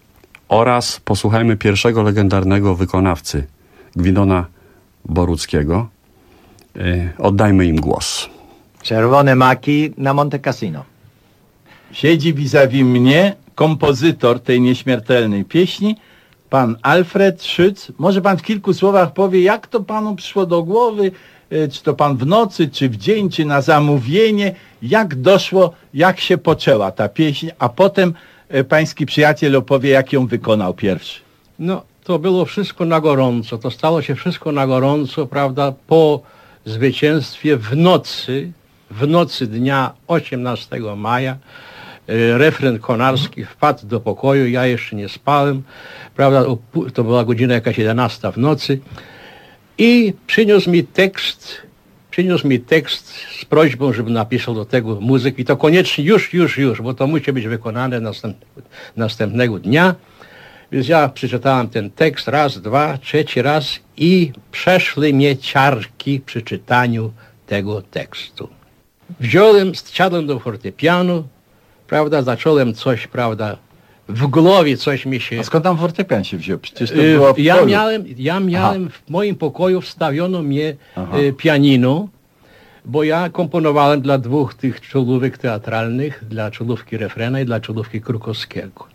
oraz posłuchajmy pierwszego legendarnego wykonawcy Gwidona Boruckiego. Yy, oddajmy im głos. Czerwone maki na Monte Cassino. Siedzi vis-a-vis mnie kompozytor tej nieśmiertelnej pieśni, pan Alfred Schütz. Może pan w kilku słowach powie, jak to panu przyszło do głowy, czy to pan w nocy, czy w dzień, czy na zamówienie, jak doszło, jak się poczęła ta pieśń, a potem pański przyjaciel opowie, jak ją wykonał pierwszy. No, to było wszystko na gorąco, to stało się wszystko na gorąco, prawda, po zwycięstwie w nocy, w nocy dnia osiemnastego maja, refren konarski wpadł do pokoju, ja jeszcze nie spałem, prawda, to była godzina jakaś jedenasta w nocy i przyniósł mi tekst, przyniósł mi tekst z prośbą, żebym napisał do tego muzyki, to koniecznie już, już, już, bo to musi być wykonane następnego, następnego dnia. Więc ja przeczytałem ten tekst raz, dwa, trzeci raz i przeszły mnie ciarki przy czytaniu tego tekstu. Wziąłem, siadłem do fortepianu, prawda, zacząłem coś, prawda, w głowie coś mi się... A skąd tam fortepian się wziął? Przecież to było w ja polu. miałem, ja miałem w moim pokoju wstawiono mnie e, pianino, bo ja komponowałem dla dwóch tych czołówek teatralnych, dla czołówki refrena i dla czołówki Krukowskiego.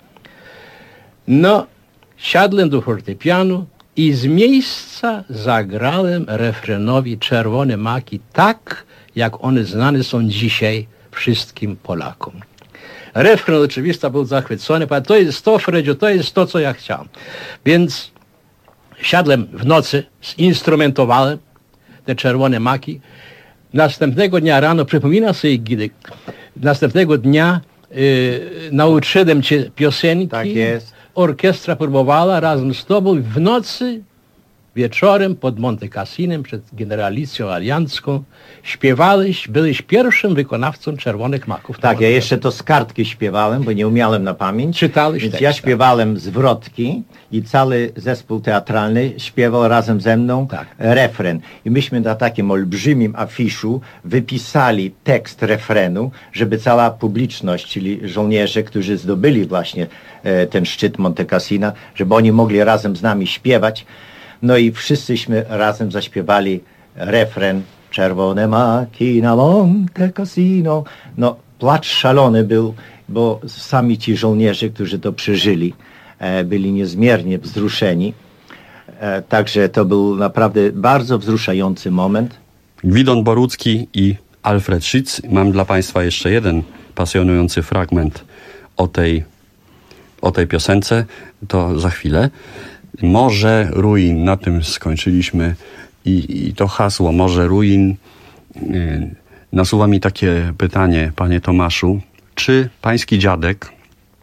No, siadłem do fortepianu i z miejsca zagrałem refrenowi Czerwone maki tak, jak one znane są dzisiaj wszystkim Polakom. Refren oczywiście był zachwycony, ale to jest to, Fredziu, to jest to, co ja chciałem. Więc siadłem w nocy, zinstrumentowałem te Czerwone maki. Następnego dnia rano, przypomina sobie Gidek, następnego dnia y, nauczyłem cię piosenki. Tak jest. Orkiestra próbowała razem z tobą w nocy, wieczorem pod Monte Cassinem przed Generalicją Aliancką śpiewałeś, byłeś pierwszym wykonawcą Czerwonych Maków. Tak, ja jeszcze to z kartki śpiewałem, bo nie umiałem na pamięć. Czytałeś Więc tekst, ja śpiewałem zwrotki i cały zespół teatralny śpiewał razem ze mną tak. refren. I myśmy na takim olbrzymim afiszu wypisali tekst refrenu, żeby cała publiczność, czyli żołnierze, którzy zdobyli właśnie e, ten szczyt Monte Cassina, żeby oni mogli razem z nami śpiewać. No i wszyscyśmy razem zaśpiewali refren Czerwone maki na Monte Cassino. No, płacz szalony był, bo sami ci żołnierze, którzy to przeżyli, e, byli niezmiernie wzruszeni. E, także to był naprawdę bardzo wzruszający moment. Gwidon Borucki i Alfred Schütz. Mam dla Państwa jeszcze jeden pasjonujący fragment o tej, o tej piosence. To za chwilę. Morze ruin, na tym skończyliśmy i, i to hasło Morze ruin. Yy, nasuwa mi takie pytanie, panie Tomaszu, czy pański dziadek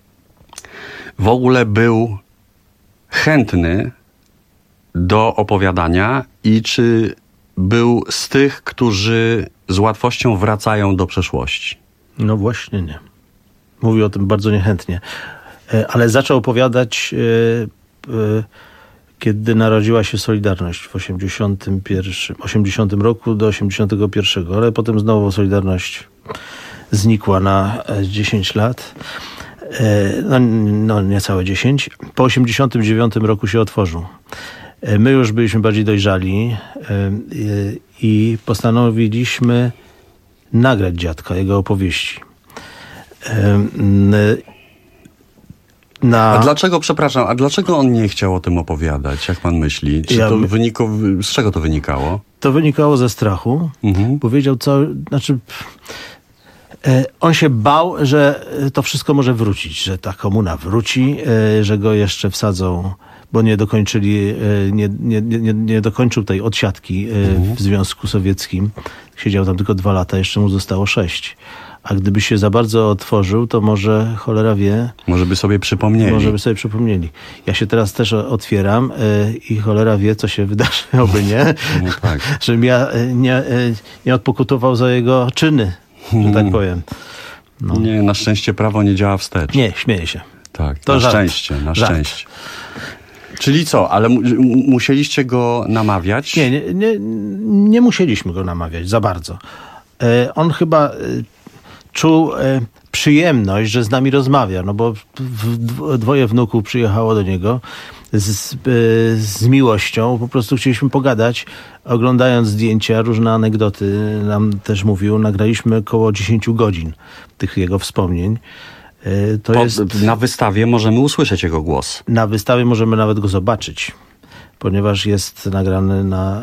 w ogóle był chętny do opowiadania i czy był z tych, którzy z łatwością wracają do przeszłości? No właśnie nie. Mówi o tym bardzo niechętnie. Ale zaczął opowiadać, kiedy narodziła się Solidarność w osiemdziesiątym pierwszym, osiemdziesiątym roku do osiemdziesiątego pierwszego, ale potem znowu Solidarność znikła na dziesięć lat. No, no niecałe dziesięć. Po osiemdziesiątym dziewiątym roku się otworzył. My już byliśmy bardziej dojrzali i postanowiliśmy nagrać dziadka, jego opowieści. Na... A dlaczego, przepraszam, a dlaczego on nie chciał o tym opowiadać, jak pan myśli? Czy Ja to my... wyniko... Z czego to wynikało? To wynikało ze strachu. Mhm. Powiedział co, znaczy e, on się bał, że to wszystko może wrócić, że ta komuna wróci, e, że go jeszcze wsadzą, bo nie dokończyli, e, nie, nie, nie, nie dokończył tej odsiadki e, mhm. w Związku Sowieckim. Siedział tam tylko dwa lata, jeszcze mu zostało sześć. A gdyby się za bardzo otworzył, to może, cholera wie... Może by sobie przypomnieli. Może by sobie przypomnieli. Ja się teraz też otwieram yy, i cholera wie, co się wydarzy, oby nie. No tak. Żebym ja yy, nie, yy, nie odpokutował za jego czyny, że tak powiem. No. Nie, na szczęście prawo nie działa wstecz. Nie, śmieję się. Tak, to na żart. szczęście, na żart. szczęście. Czyli co, ale mu, musieliście go namawiać? Nie, nie, nie, nie musieliśmy go namawiać za bardzo. Yy, on chyba... Yy, czuł, przyjemność, że z nami rozmawia, no bo w, dwoje wnuków przyjechało do niego z, z miłością, po prostu chcieliśmy pogadać, oglądając zdjęcia, różne anegdoty nam też mówił, nagraliśmy około dziesięć godzin tych jego wspomnień. To po, jest, na wystawie możemy usłyszeć jego głos. Na wystawie możemy nawet go zobaczyć, ponieważ jest nagrany na,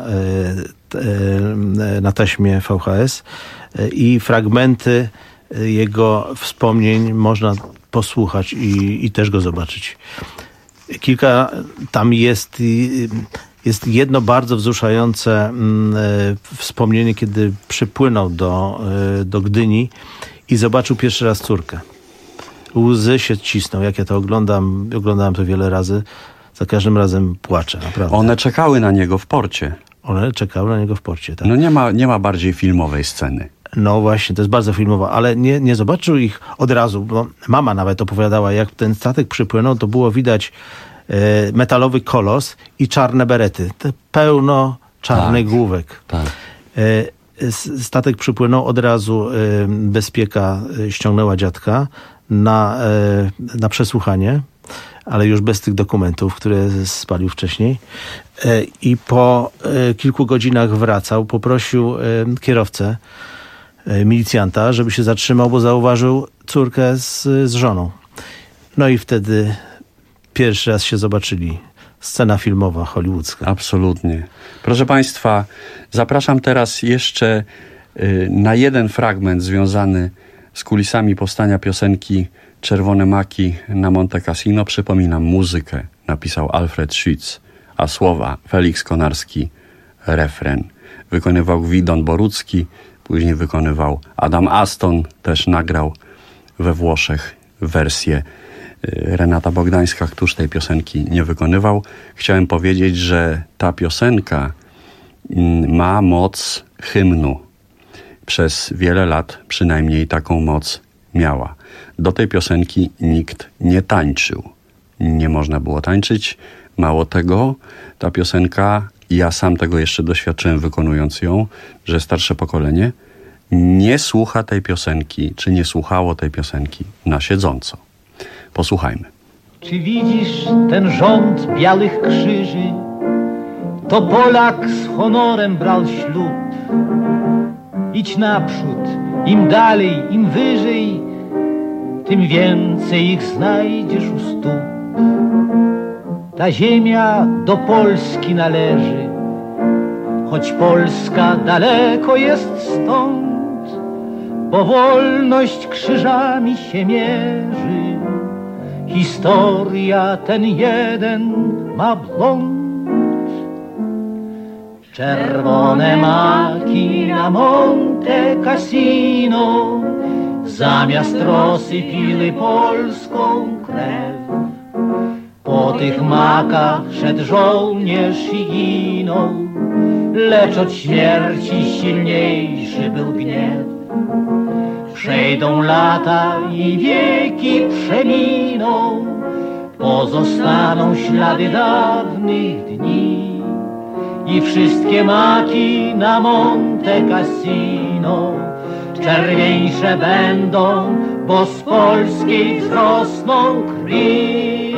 na taśmie V H S i fragmenty jego wspomnień można posłuchać i, i też go zobaczyć. Kilka tam jest, jest jedno bardzo wzruszające wspomnienie, kiedy przypłynął do, do Gdyni i zobaczył pierwszy raz córkę. Łzy się cisną, jak ja to oglądam, oglądałem to wiele razy, za każdym razem płaczę, naprawdę. One czekały na niego w porcie. One czekały na niego w porcie, tak. No nie ma, nie ma bardziej filmowej sceny. No właśnie, to jest bardzo filmowa, ale nie, nie zobaczył ich od razu, bo mama nawet opowiadała, jak ten statek przypłynął, to było widać e, metalowy kolos i czarne berety. Te pełno czarnych tak, główek. Tak. E, statek przypłynął, od razu e, bezpieka ściągnęła dziadka na, e, na przesłuchanie, ale już bez tych dokumentów, które spalił wcześniej. E, I po e, kilku godzinach wracał, poprosił e, kierowcę, milicjanta, żeby się zatrzymał, bo zauważył córkę z, z żoną. No i wtedy pierwszy raz się zobaczyli. Scena filmowa hollywoodzka. Absolutnie. Proszę Państwa, zapraszam teraz jeszcze y, na jeden fragment związany z kulisami powstania piosenki Czerwone Maki na Monte Cassino. Przypominam, muzykę napisał Alfred Schütz, a słowa Felix Konarski, refren. Wykonywał Gwidon Borucki, później wykonywał Adam Aston, też nagrał we Włoszech wersję. Renata Bogdańska, któż tej piosenki nie wykonywał. Chciałem powiedzieć, że ta piosenka ma moc hymnu. Przez wiele lat przynajmniej taką moc miała. Do tej piosenki nikt nie tańczył. Nie można było tańczyć. Mało tego, ta piosenka, ja sam tego jeszcze doświadczyłem wykonując ją, że starsze pokolenie nie słucha tej piosenki, czy nie słuchało tej piosenki na siedząco. Posłuchajmy. Czy widzisz ten rząd białych krzyży? To Polak z honorem brał ślub. Idź naprzód, im dalej, im wyżej, tym więcej ich znajdziesz u stóp. Ta ziemia do Polski należy, choć Polska daleko jest stąd, bo wolność krzyżami się mierzy. Historia ten jeden ma blond. Czerwone maki na Monte Cassino zamiast rosy piły polską krew. Po tych makach szedł żołnierz i ginął, lecz od śmierci silniejszy był gniew. Przejdą lata i wieki przeminą, pozostaną ślady dawnych dni i wszystkie maki na Monte Cassino czerwieńsze będą, bo z polskiej wzrosną krwi.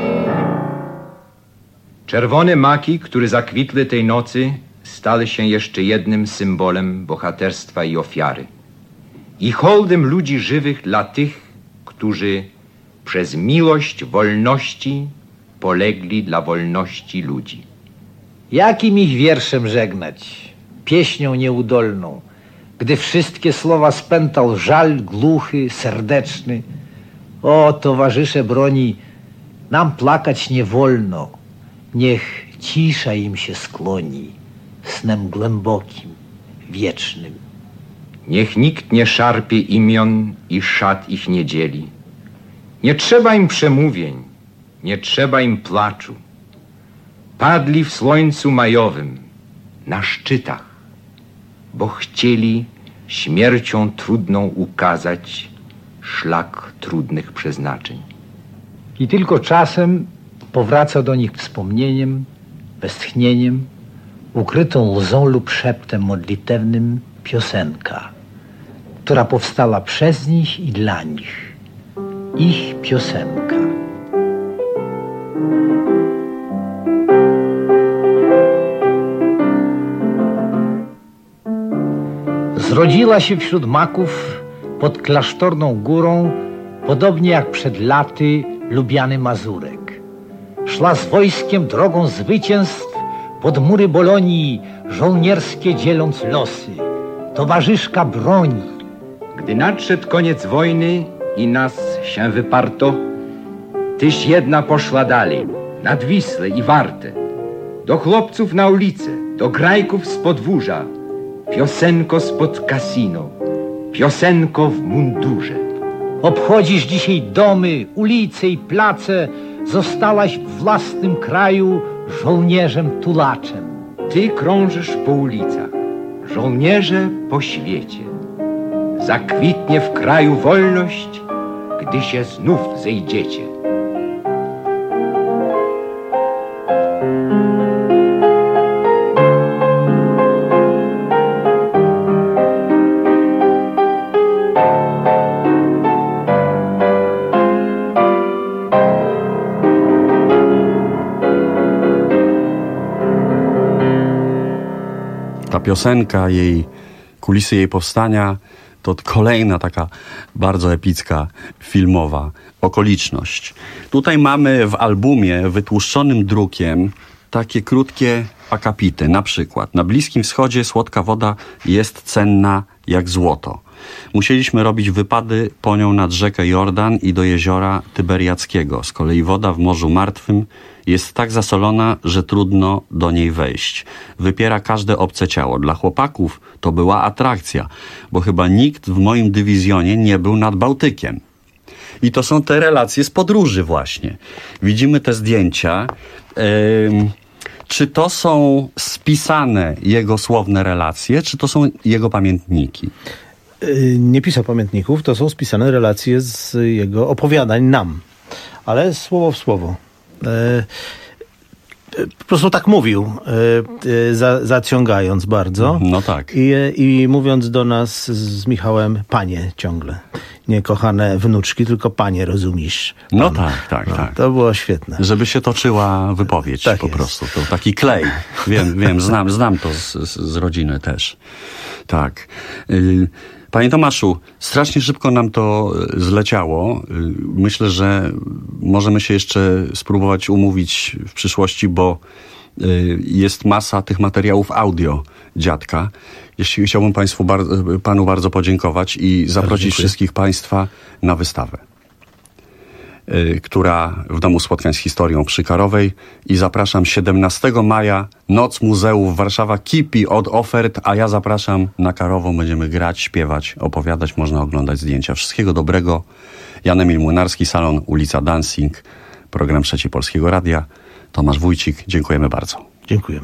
Czerwone maki, które zakwitły tej nocy, stały się jeszcze jednym symbolem bohaterstwa i ofiary. I hołdem ludzi żywych dla tych, którzy przez miłość wolności polegli dla wolności ludzi. Jakim ich wierszem żegnać? Pieśnią nieudolną, gdy wszystkie słowa spętał żal głuchy, serdeczny. O, towarzysze broni, nam plakać nie wolno. Niech cisza im się skłoni snem głębokim, wiecznym. Niech nikt nie szarpie imion i szat ich nie dzieli. Nie trzeba im przemówień, nie trzeba im placzu. Padli w słońcu majowym, na szczytach, bo chcieli śmiercią trudną ukazać szlak trudnych przeznaczeń. I tylko czasem powraca do nich wspomnieniem, westchnieniem, ukrytą łzą lub szeptem modlitewnym piosenka. która powstała przez nich i dla nich. Ich piosenka. Zrodziła się wśród maków pod klasztorną górą, podobnie jak przed laty lubiany Mazurek. Szła z wojskiem drogą zwycięstw pod mury Bolonii, żołnierskie dzieląc losy, towarzyszka broni. Gdy nadszedł koniec wojny i nas się wyparto, tyś jedna poszła dalej, nad Wisłę i Wartę, do chłopców na ulicę, do grajków z podwórza, piosenko spod kasino, piosenko w mundurze. Obchodzisz dzisiaj domy, ulice i place, zostałaś w własnym kraju żołnierzem tulaczem. Ty krążysz po ulicach, żołnierze po świecie. Zakwitnie w kraju wolność, gdy się znów zejdziecie. Ta piosenka, jej kulisy jej powstania to kolejna taka bardzo epicka, filmowa okoliczność. Tutaj mamy w albumie wytłuszczonym drukiem takie krótkie akapity. Na przykład: na Bliskim Wschodzie słodka woda jest cenna jak złoto. Musieliśmy robić wypady po nią nad rzekę Jordan i do jeziora Tyberiackiego. Z kolei woda w Morzu Martwym jest tak zasolona, że trudno do niej wejść. Wypiera każde obce ciało. Dla chłopaków to była atrakcja, bo chyba nikt w moim dywizjonie nie był nad Bałtykiem. I to są te relacje z podróży właśnie. Widzimy te zdjęcia. Yy, czy to są spisane jego słowne relacje, czy to są jego pamiętniki? Nie pisał pamiętników, to są spisane relacje z jego opowiadań nam, ale słowo w słowo. Po prostu tak mówił, za, zaciągając bardzo. No tak. I, I mówiąc do nas z Michałem panie ciągle. Nie kochane wnuczki, tylko panie, rozumiesz? Pan. No tak, tak, no, tak. To było świetne. Żeby się toczyła wypowiedź tak po jest. prostu. To taki klej. Wiem, wiem, znam, znam to z, z, z rodziny też. Tak. Y Panie Tomaszu, strasznie szybko nam to zleciało. Myślę, że możemy się jeszcze spróbować umówić w przyszłości, bo jest masa tych materiałów audio dziadka. Jeśli chciałbym Państwu bardzo, Panu bardzo podziękować i zaprosić Dziękuję. wszystkich Państwa na wystawę, która w Domu Spotkań z Historią przy Karowej, i zapraszam siedemnastego maja, Noc Muzeów Warszawa kipi od ofert, a ja zapraszam na Karową, będziemy grać, śpiewać, opowiadać, można oglądać zdjęcia. Wszystkiego dobrego. Jan Emil Młynarski, Salon, ulica Dancing, program Trzeci Polskiego Radia. Tomasz Wójcik, dziękujemy bardzo. Dziękujemy.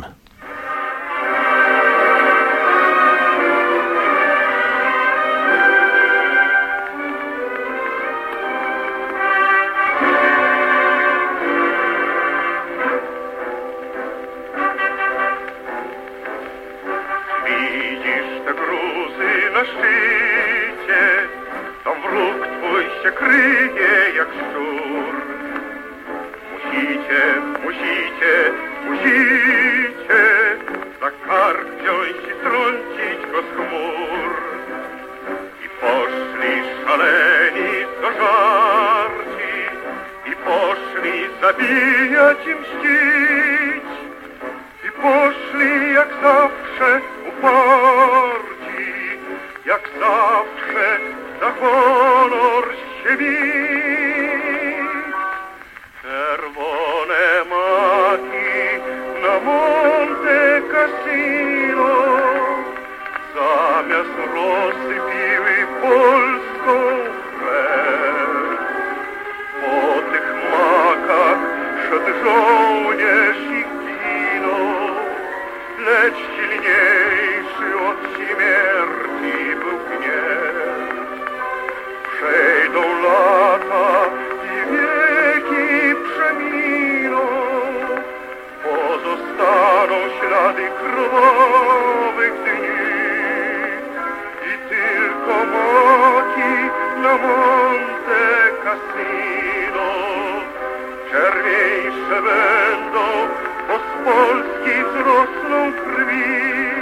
Krwawych dni i tylko maki na Monte Cassino czerniejsze będą, bo z Polski wzrosną krwi.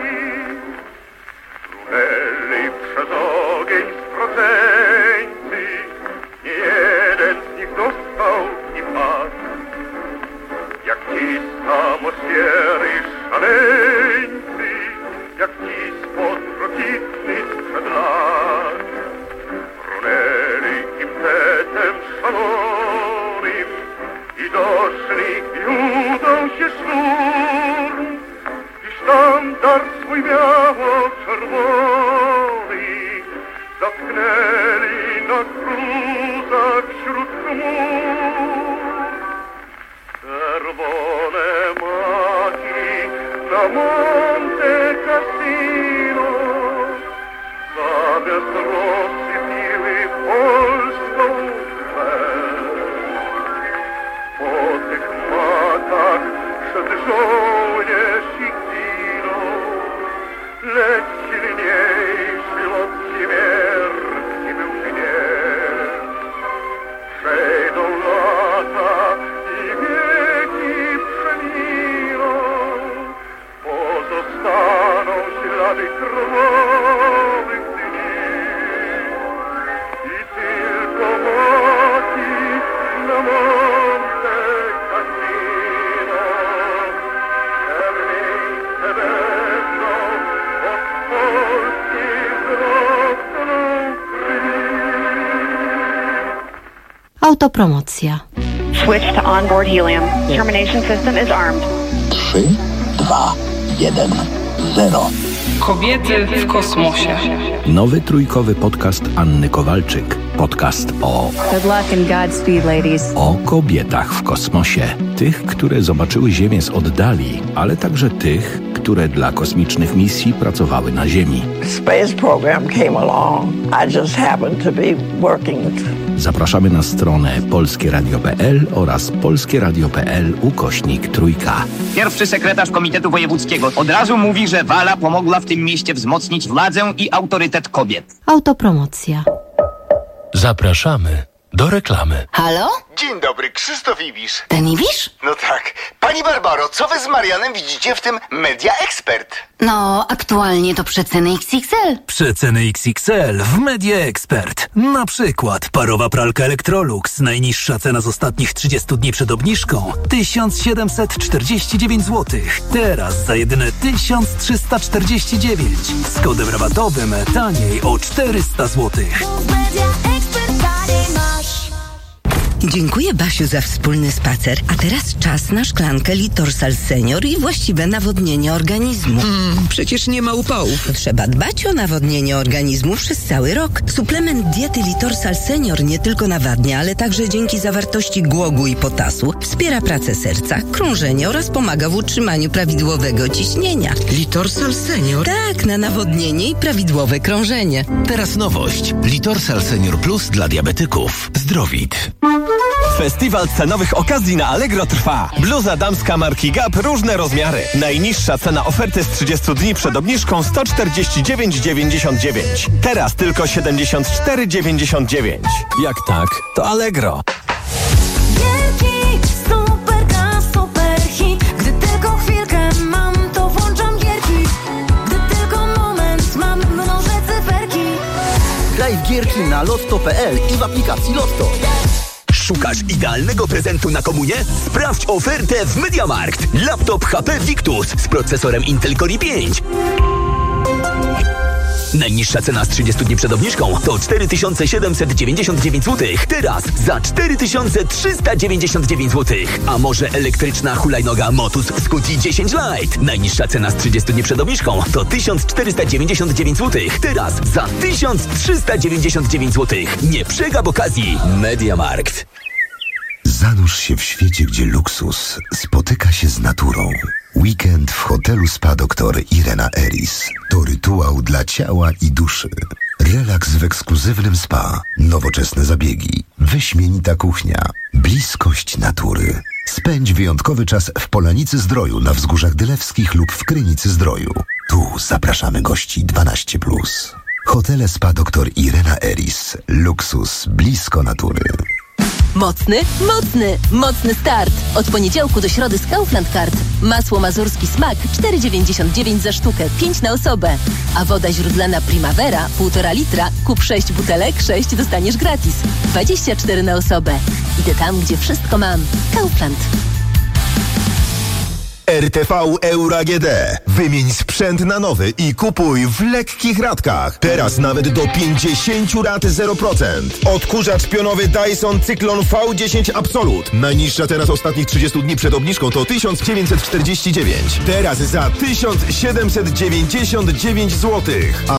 Brunelli przez ogień sprodzeńcy, nie jeden z nich dostał i padł. Jak ci z atmosfery szaleńcy, jak ci spod rokitny sprzed lat. Brunelli impetem szalonym i doszli i udał się szturm. I sztandar swój biało-czerwony zatknęli na gruzach wśród chmur. Czerwone maki na Monte Cassino zamiast rozsypiły polską krew. Po tych makach szedł żołnierz i ginął, lecz silniejszy od śmierci był gniew. Przejdą lata i wieki przeminą, pozostaną ślady krwawych dni. I tylko maki na Monte Cassino czerniejsze będą, od Polski wzrosną krwi. Autopromocja. Switch to onboard helium. Termination system is armed. trzy, dwa, jeden, zero. Kobiety w kosmosie. Nowy trójkowy podcast Anny Kowalczyk. Podcast o... Good luck and Godspeed, ladies. O kobietach w kosmosie. Tych, które zobaczyły Ziemię z oddali, ale także tych, które dla kosmicznych misji pracowały na Ziemi. Space program came along. I just happened to be working. Zapraszamy na stronę polskie radio kropka p l oraz polskie radio kropka p l ukośnik trójka. Pierwszy sekretarz Komitetu Wojewódzkiego od razu mówi, że Wala pomogła w tym mieście wzmocnić władzę i autorytet kobiet. Autopromocja. Zapraszamy do reklamy. Halo? Dzień dobry, Krzysztof Ibisz. Ten Ibisz? No tak. Pani Barbaro, co wy z Marianem widzicie w tym Media Expert? No, aktualnie to przeceny X X L. Przeceny X X L w Media Expert. Na przykład parowa pralka Electrolux. Najniższa cena z ostatnich trzydziestu dni przed obniżką tysiąc siedemset czterdzieści dziewięć złotych. Teraz za jedyne tysiąc trzysta czterdzieści dziewięć. Z kodem rabatowym taniej o czterysta złotych. Dziękuję, Basiu, za wspólny spacer. A teraz czas na szklankę Litorsal Senior i właściwe nawodnienie organizmu. Mm, przecież nie ma upałów. Trzeba dbać o nawodnienie organizmu przez cały rok. Suplement diety Litorsal Senior nie tylko nawadnia, ale także dzięki zawartości głogu i potasu wspiera pracę serca, krążenie oraz pomaga w utrzymaniu prawidłowego ciśnienia. Litorsal Senior? Tak, na nawodnienie i prawidłowe krążenie. Teraz nowość. Litorsal Senior Plus dla diabetyków. Zdrowit. Festiwal cenowych okazji na Allegro trwa. Bluza damska marki Gap, różne rozmiary. Najniższa cena oferty z trzydziestu dni przed obniżką sto czterdzieści dziewięć dziewięćdziesiąt dziewięć. Teraz tylko siedemdziesiąt cztery dziewięćdziesiąt dziewięć. Jak tak, to Allegro. Gierki, super gas, super hit. Gdy tylko chwilkę mam, to włączam gierki. Gdy tylko moment mam, mnożę cyferki. Graj w gierki na lotto kropka p l i w aplikacji Lotto. Szukasz idealnego prezentu na komunię? Sprawdź ofertę w MediaMarkt. Laptop H P Victus z procesorem Intel Core i pięć. Najniższa cena z trzydziestu dni przed obniżką to cztery tysiące siedemset dziewięćdziesiąt dziewięć złotych. Teraz za cztery tysiące trzysta dziewięćdziesiąt dziewięć złotych. A może elektryczna hulajnoga Motus Scuti dziesięć Lite. Najniższa cena z trzydziestu dni przed obniżką to tysiąc czterysta dziewięćdziesiąt dziewięć złotych. Teraz za tysiąc trzysta dziewięćdziesiąt dziewięć złotych. Nie przegap okazji. MediaMarkt. Zanurz się w świecie, gdzie luksus spotyka się z naturą. Weekend w hotelu Spa doktor Irena Eris to rytuał dla ciała i duszy. Relaks w ekskluzywnym spa, nowoczesne zabiegi, wyśmienita kuchnia, bliskość natury. Spędź wyjątkowy czas w Polanicy Zdroju na Wzgórzach Dylewskich lub w Krynicy Zdroju. Tu zapraszamy gości dwanaście plus. Hotele Spa doktor Irena Eris. Luksus blisko natury. Mocny, mocny, mocny start. Od poniedziałku do środy z Kaufland Card. Masło mazurski smak cztery dziewięćdziesiąt dziewięć za sztukę, pięć na osobę. A woda źródlana Primavera półtora litra, kup sześć butelek, sześć dostaniesz gratis. dwadzieścia cztery na osobę. Idę tam, gdzie wszystko mam. Kaufland. R T V Euro A G D. Wymień sprzęt na nowy i kupuj w lekkich ratkach. Teraz nawet do pięćdziesiąt rat zero procent. Odkurzacz pionowy Dyson Cyclone V dziesięć Absolute. Najniższa teraz ostatnich trzydziestu dni przed obniżką to tysiąc dziewięćset czterdzieści dziewięć. Teraz za tysiąc siedemset dziewięćdziesiąt dziewięć złotych.